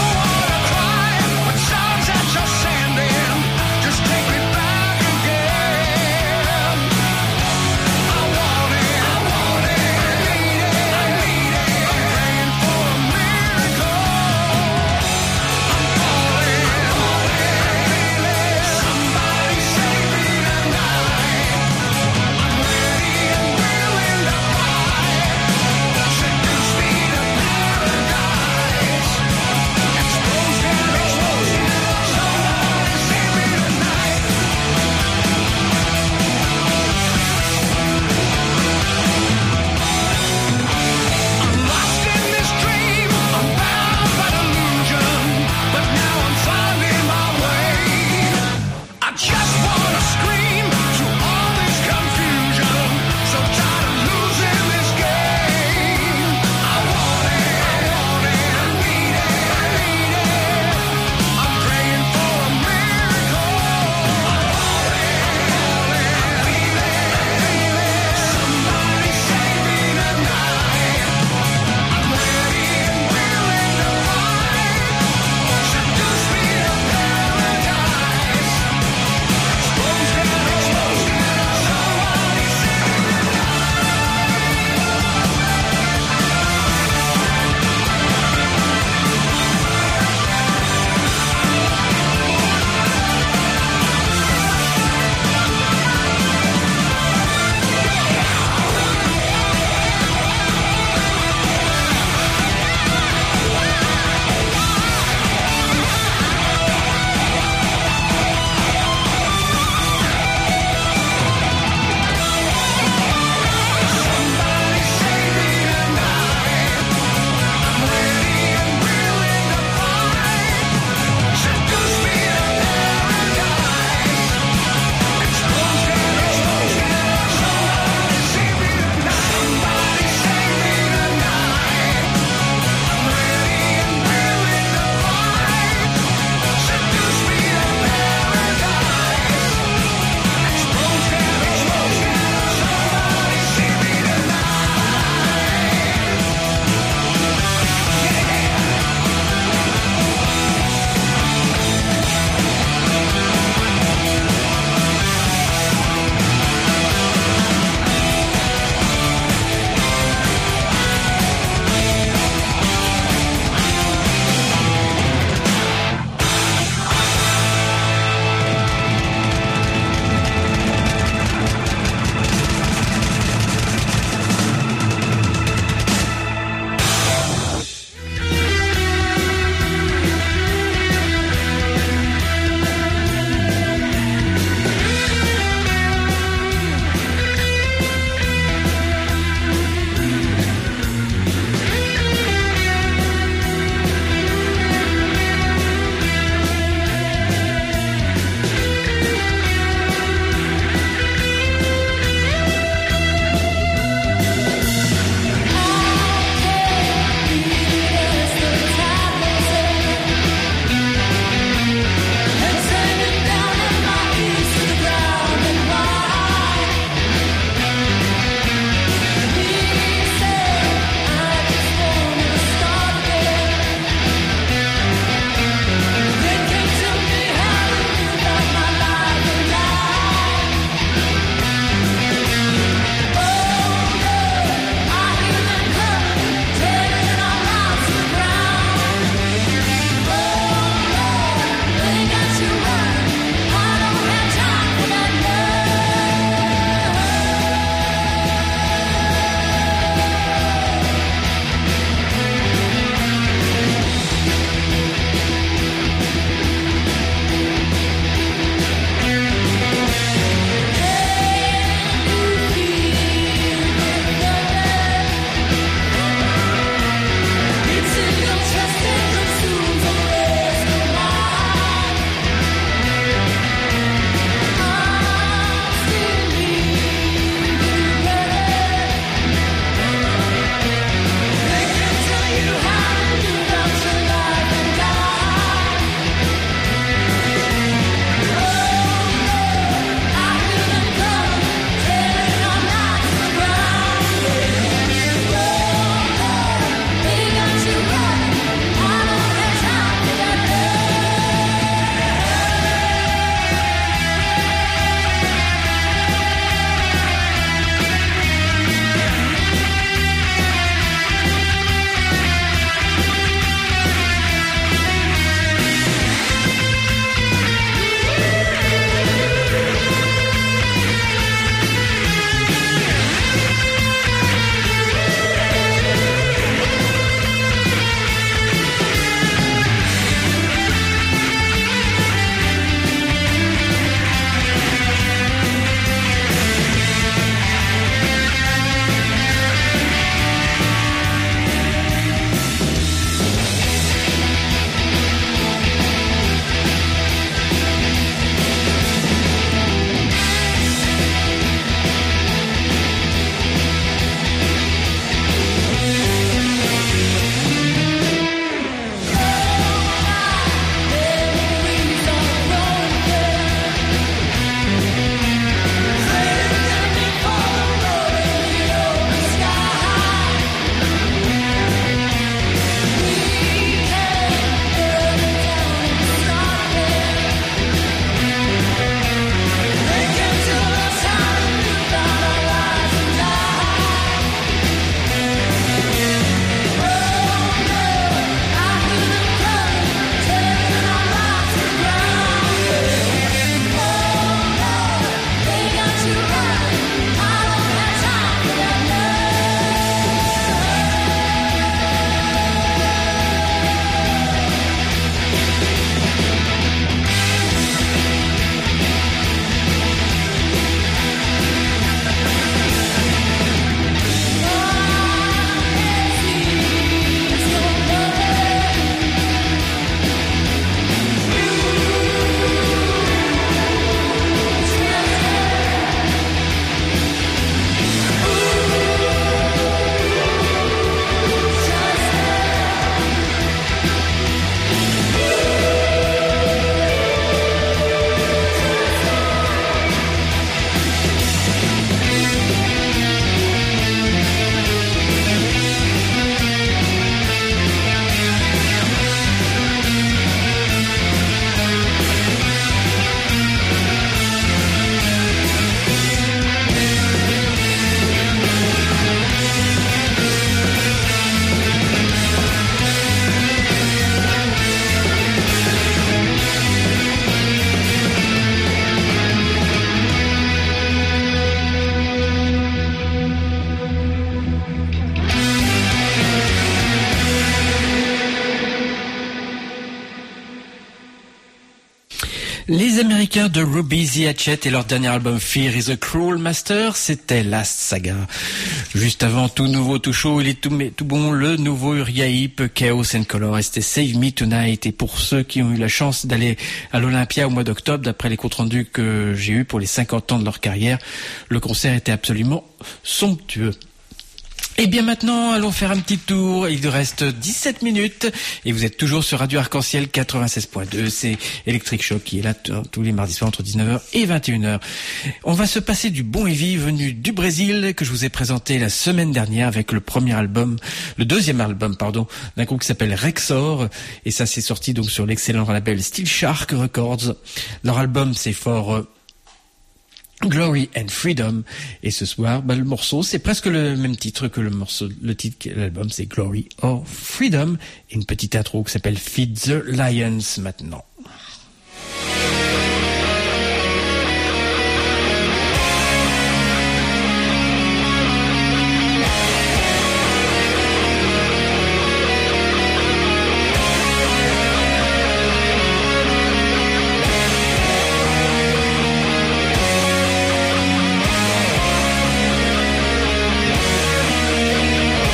Les Américains de Ruby The Hatchet et leur dernier album Fear is a Cruel Master, c'était Last Saga. Juste avant, tout nouveau, tout chaud, il est tout, tout bon, le nouveau Uriah Heep, Chaos and Color, et c'était Save Me Tonight. Et pour ceux qui ont eu la chance d'aller à l'Olympia au mois d'octobre, d'après les comptes rendus que j'ai eus pour les cinquante ans de leur carrière, le concert était absolument somptueux. Et bien maintenant, allons faire un petit tour. Il nous reste dix-sept minutes et vous êtes toujours sur Radio Arc-en-Ciel quatre-vingt-seize point deux. C'est Electric Shock qui est là t- tous les mardis soirs entre dix-neuf heures et vingt et une heures. On va se passer du bon heavy venu du Brésil que je vous ai présenté la semaine dernière avec le premier album, le deuxième album, pardon, d'un groupe qui s'appelle Rexor. Et ça, c'est sorti donc sur l'excellent label Steel Shark Records. Leur album, c'est fort... Euh, Glory and Freedom. Et ce soir, bah, le morceau, c'est presque le même titre que le morceau, le titre de l'album, c'est Glory or Freedom. Et une petite intro qui s'appelle Feed the Lions maintenant.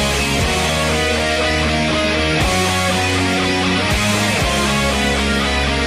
Feed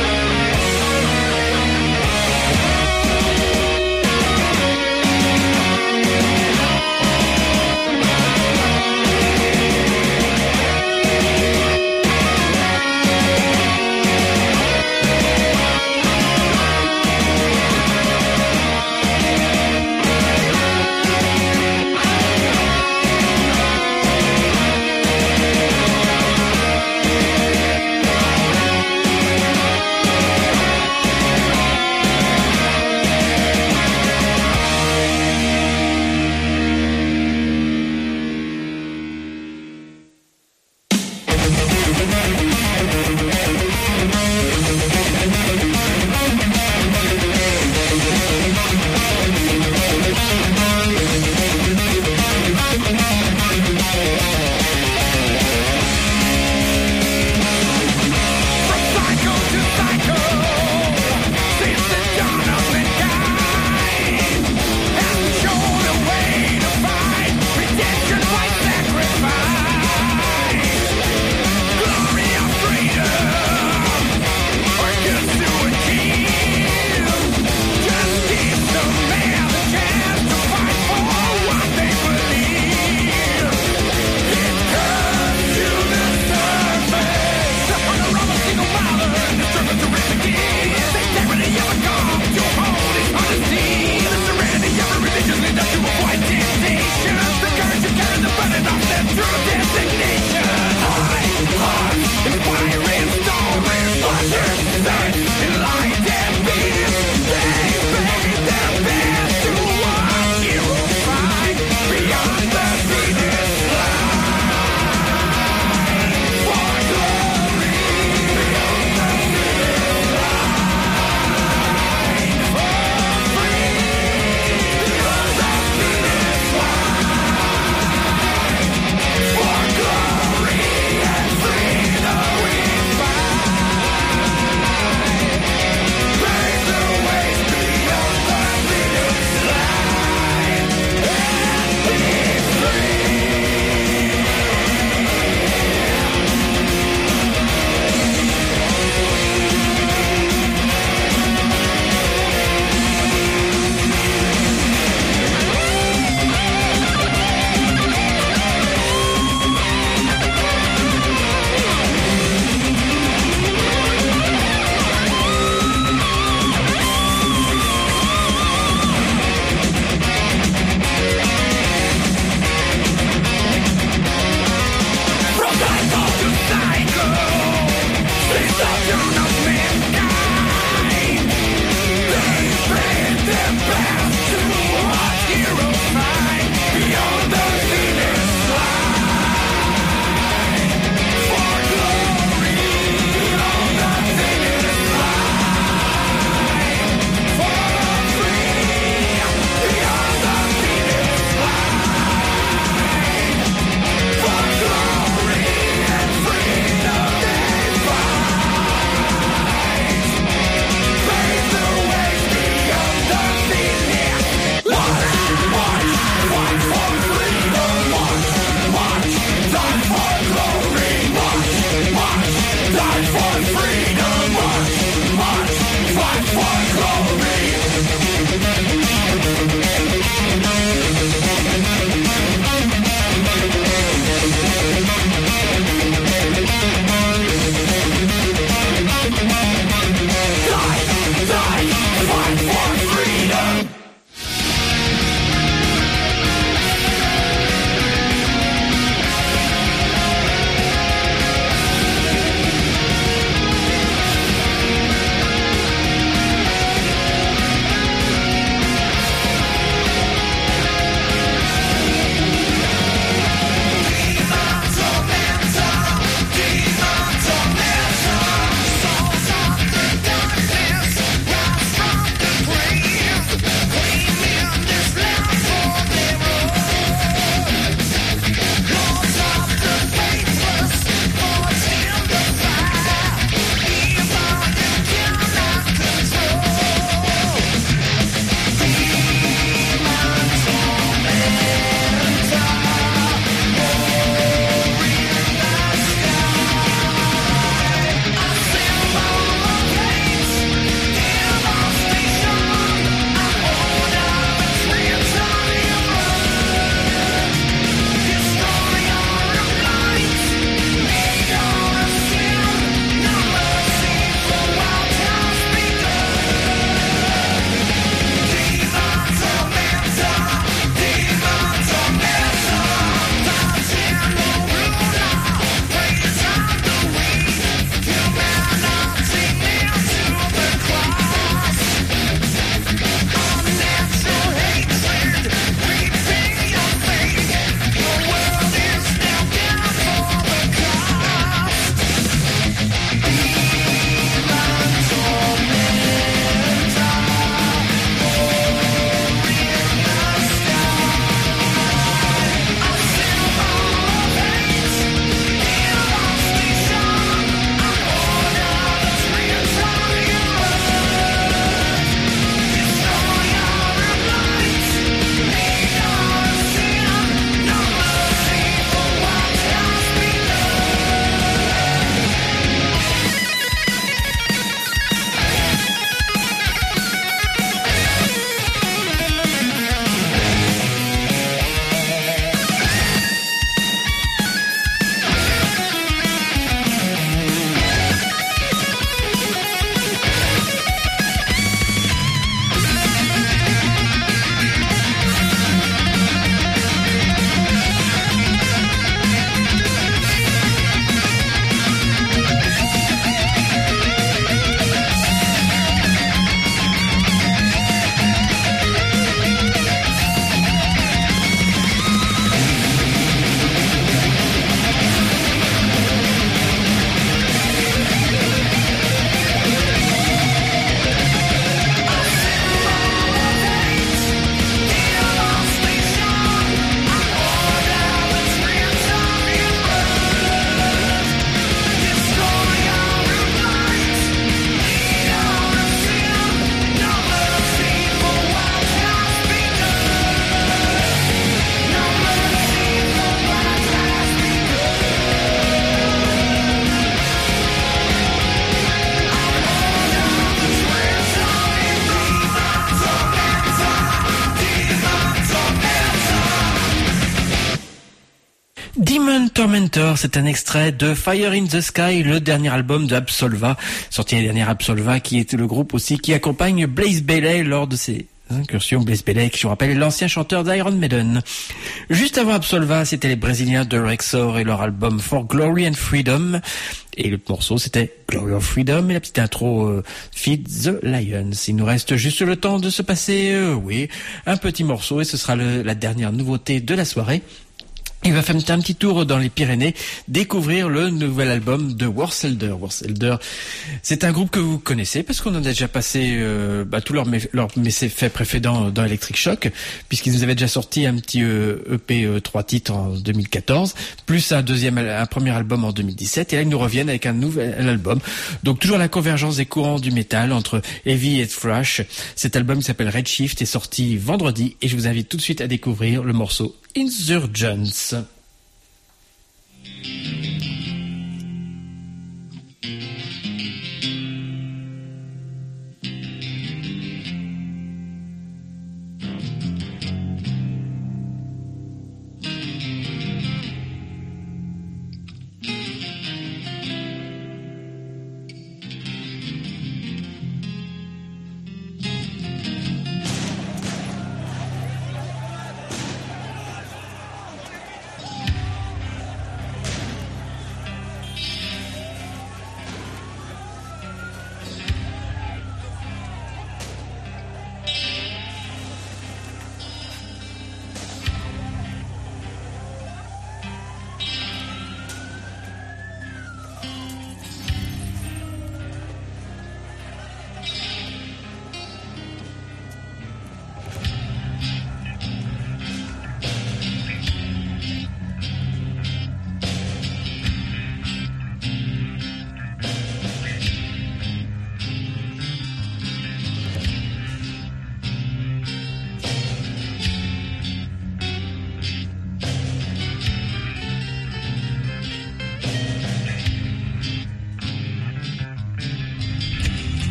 Tormentor, c'est un extrait de Fire in the Sky, le dernier album de Absolva, sorti l'année dernière. Absolva, qui est le groupe aussi qui accompagne Blaze Bayley lors de ses incursions. Blaze Bayley, qui je vous rappelle est l'ancien chanteur d'Iron Maiden. Juste avant Absolva, c'était les Brésiliens de Rexor et leur album For Glory and Freedom. Et le morceau, c'était Glory of Freedom et la petite intro euh, Feed the Lions. Il nous reste juste le temps de se passer, euh, oui, un petit morceau et ce sera le, la dernière nouveauté de la soirée. Il va faire un petit tour dans les Pyrénées, découvrir le nouvel album de Warselder. Warselder, c'est un groupe que vous connaissez parce qu'on en a déjà passé euh, bah, tous leurs leur méfaits précédents dans Electric Shock, puisqu'ils nous avaient déjà sorti un petit euh, E P euh, trois titres en deux mille quatorze, plus un deuxième, un premier album en deux mille dix-sept, et là ils nous reviennent avec un nouvel album. Donc toujours la convergence des courants du métal entre heavy et thrash. Cet album s'appelle Redshift, est sorti vendredi, et je vous invite tout de suite à découvrir le morceau Insurgence.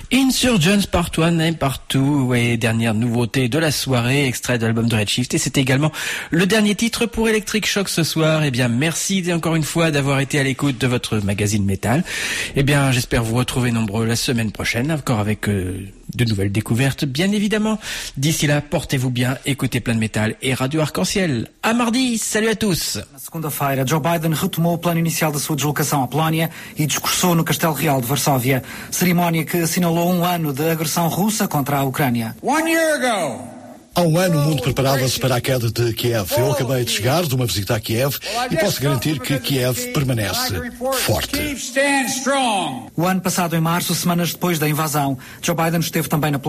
Insurgents Part un et Part deux, ouais, dernière nouveauté de la soirée, extrait de l'album de Redshift, et c'était également le dernier titre pour Electric Shock ce soir. Eh bien, merci encore une fois d'avoir été à l'écoute de votre magazine métal. Eh bien, j'espère vous retrouver nombreux la semaine prochaine, encore avec euh, de nouvelles découvertes, bien évidemment. D'ici là, portez-vous bien, écoutez plein de métal et Radio Arc-en-Ciel. À mardi, salut à tous. Na segunda-feira, Joe Biden retomou o plano inicial da sua deslocação à Polónia e discursou no Castelo Real de Varsóvia, cerimónia que assinalou um ano de agressão russa contra a Ucrânia. One year ago, Há um ano o mundo preparava-se para a queda de Kiev. Eu acabei de chegar de uma visita a Kiev e posso garantir que Kiev permanece forte. O ano passado, em março, semanas depois da invasão, Joe Biden esteve também na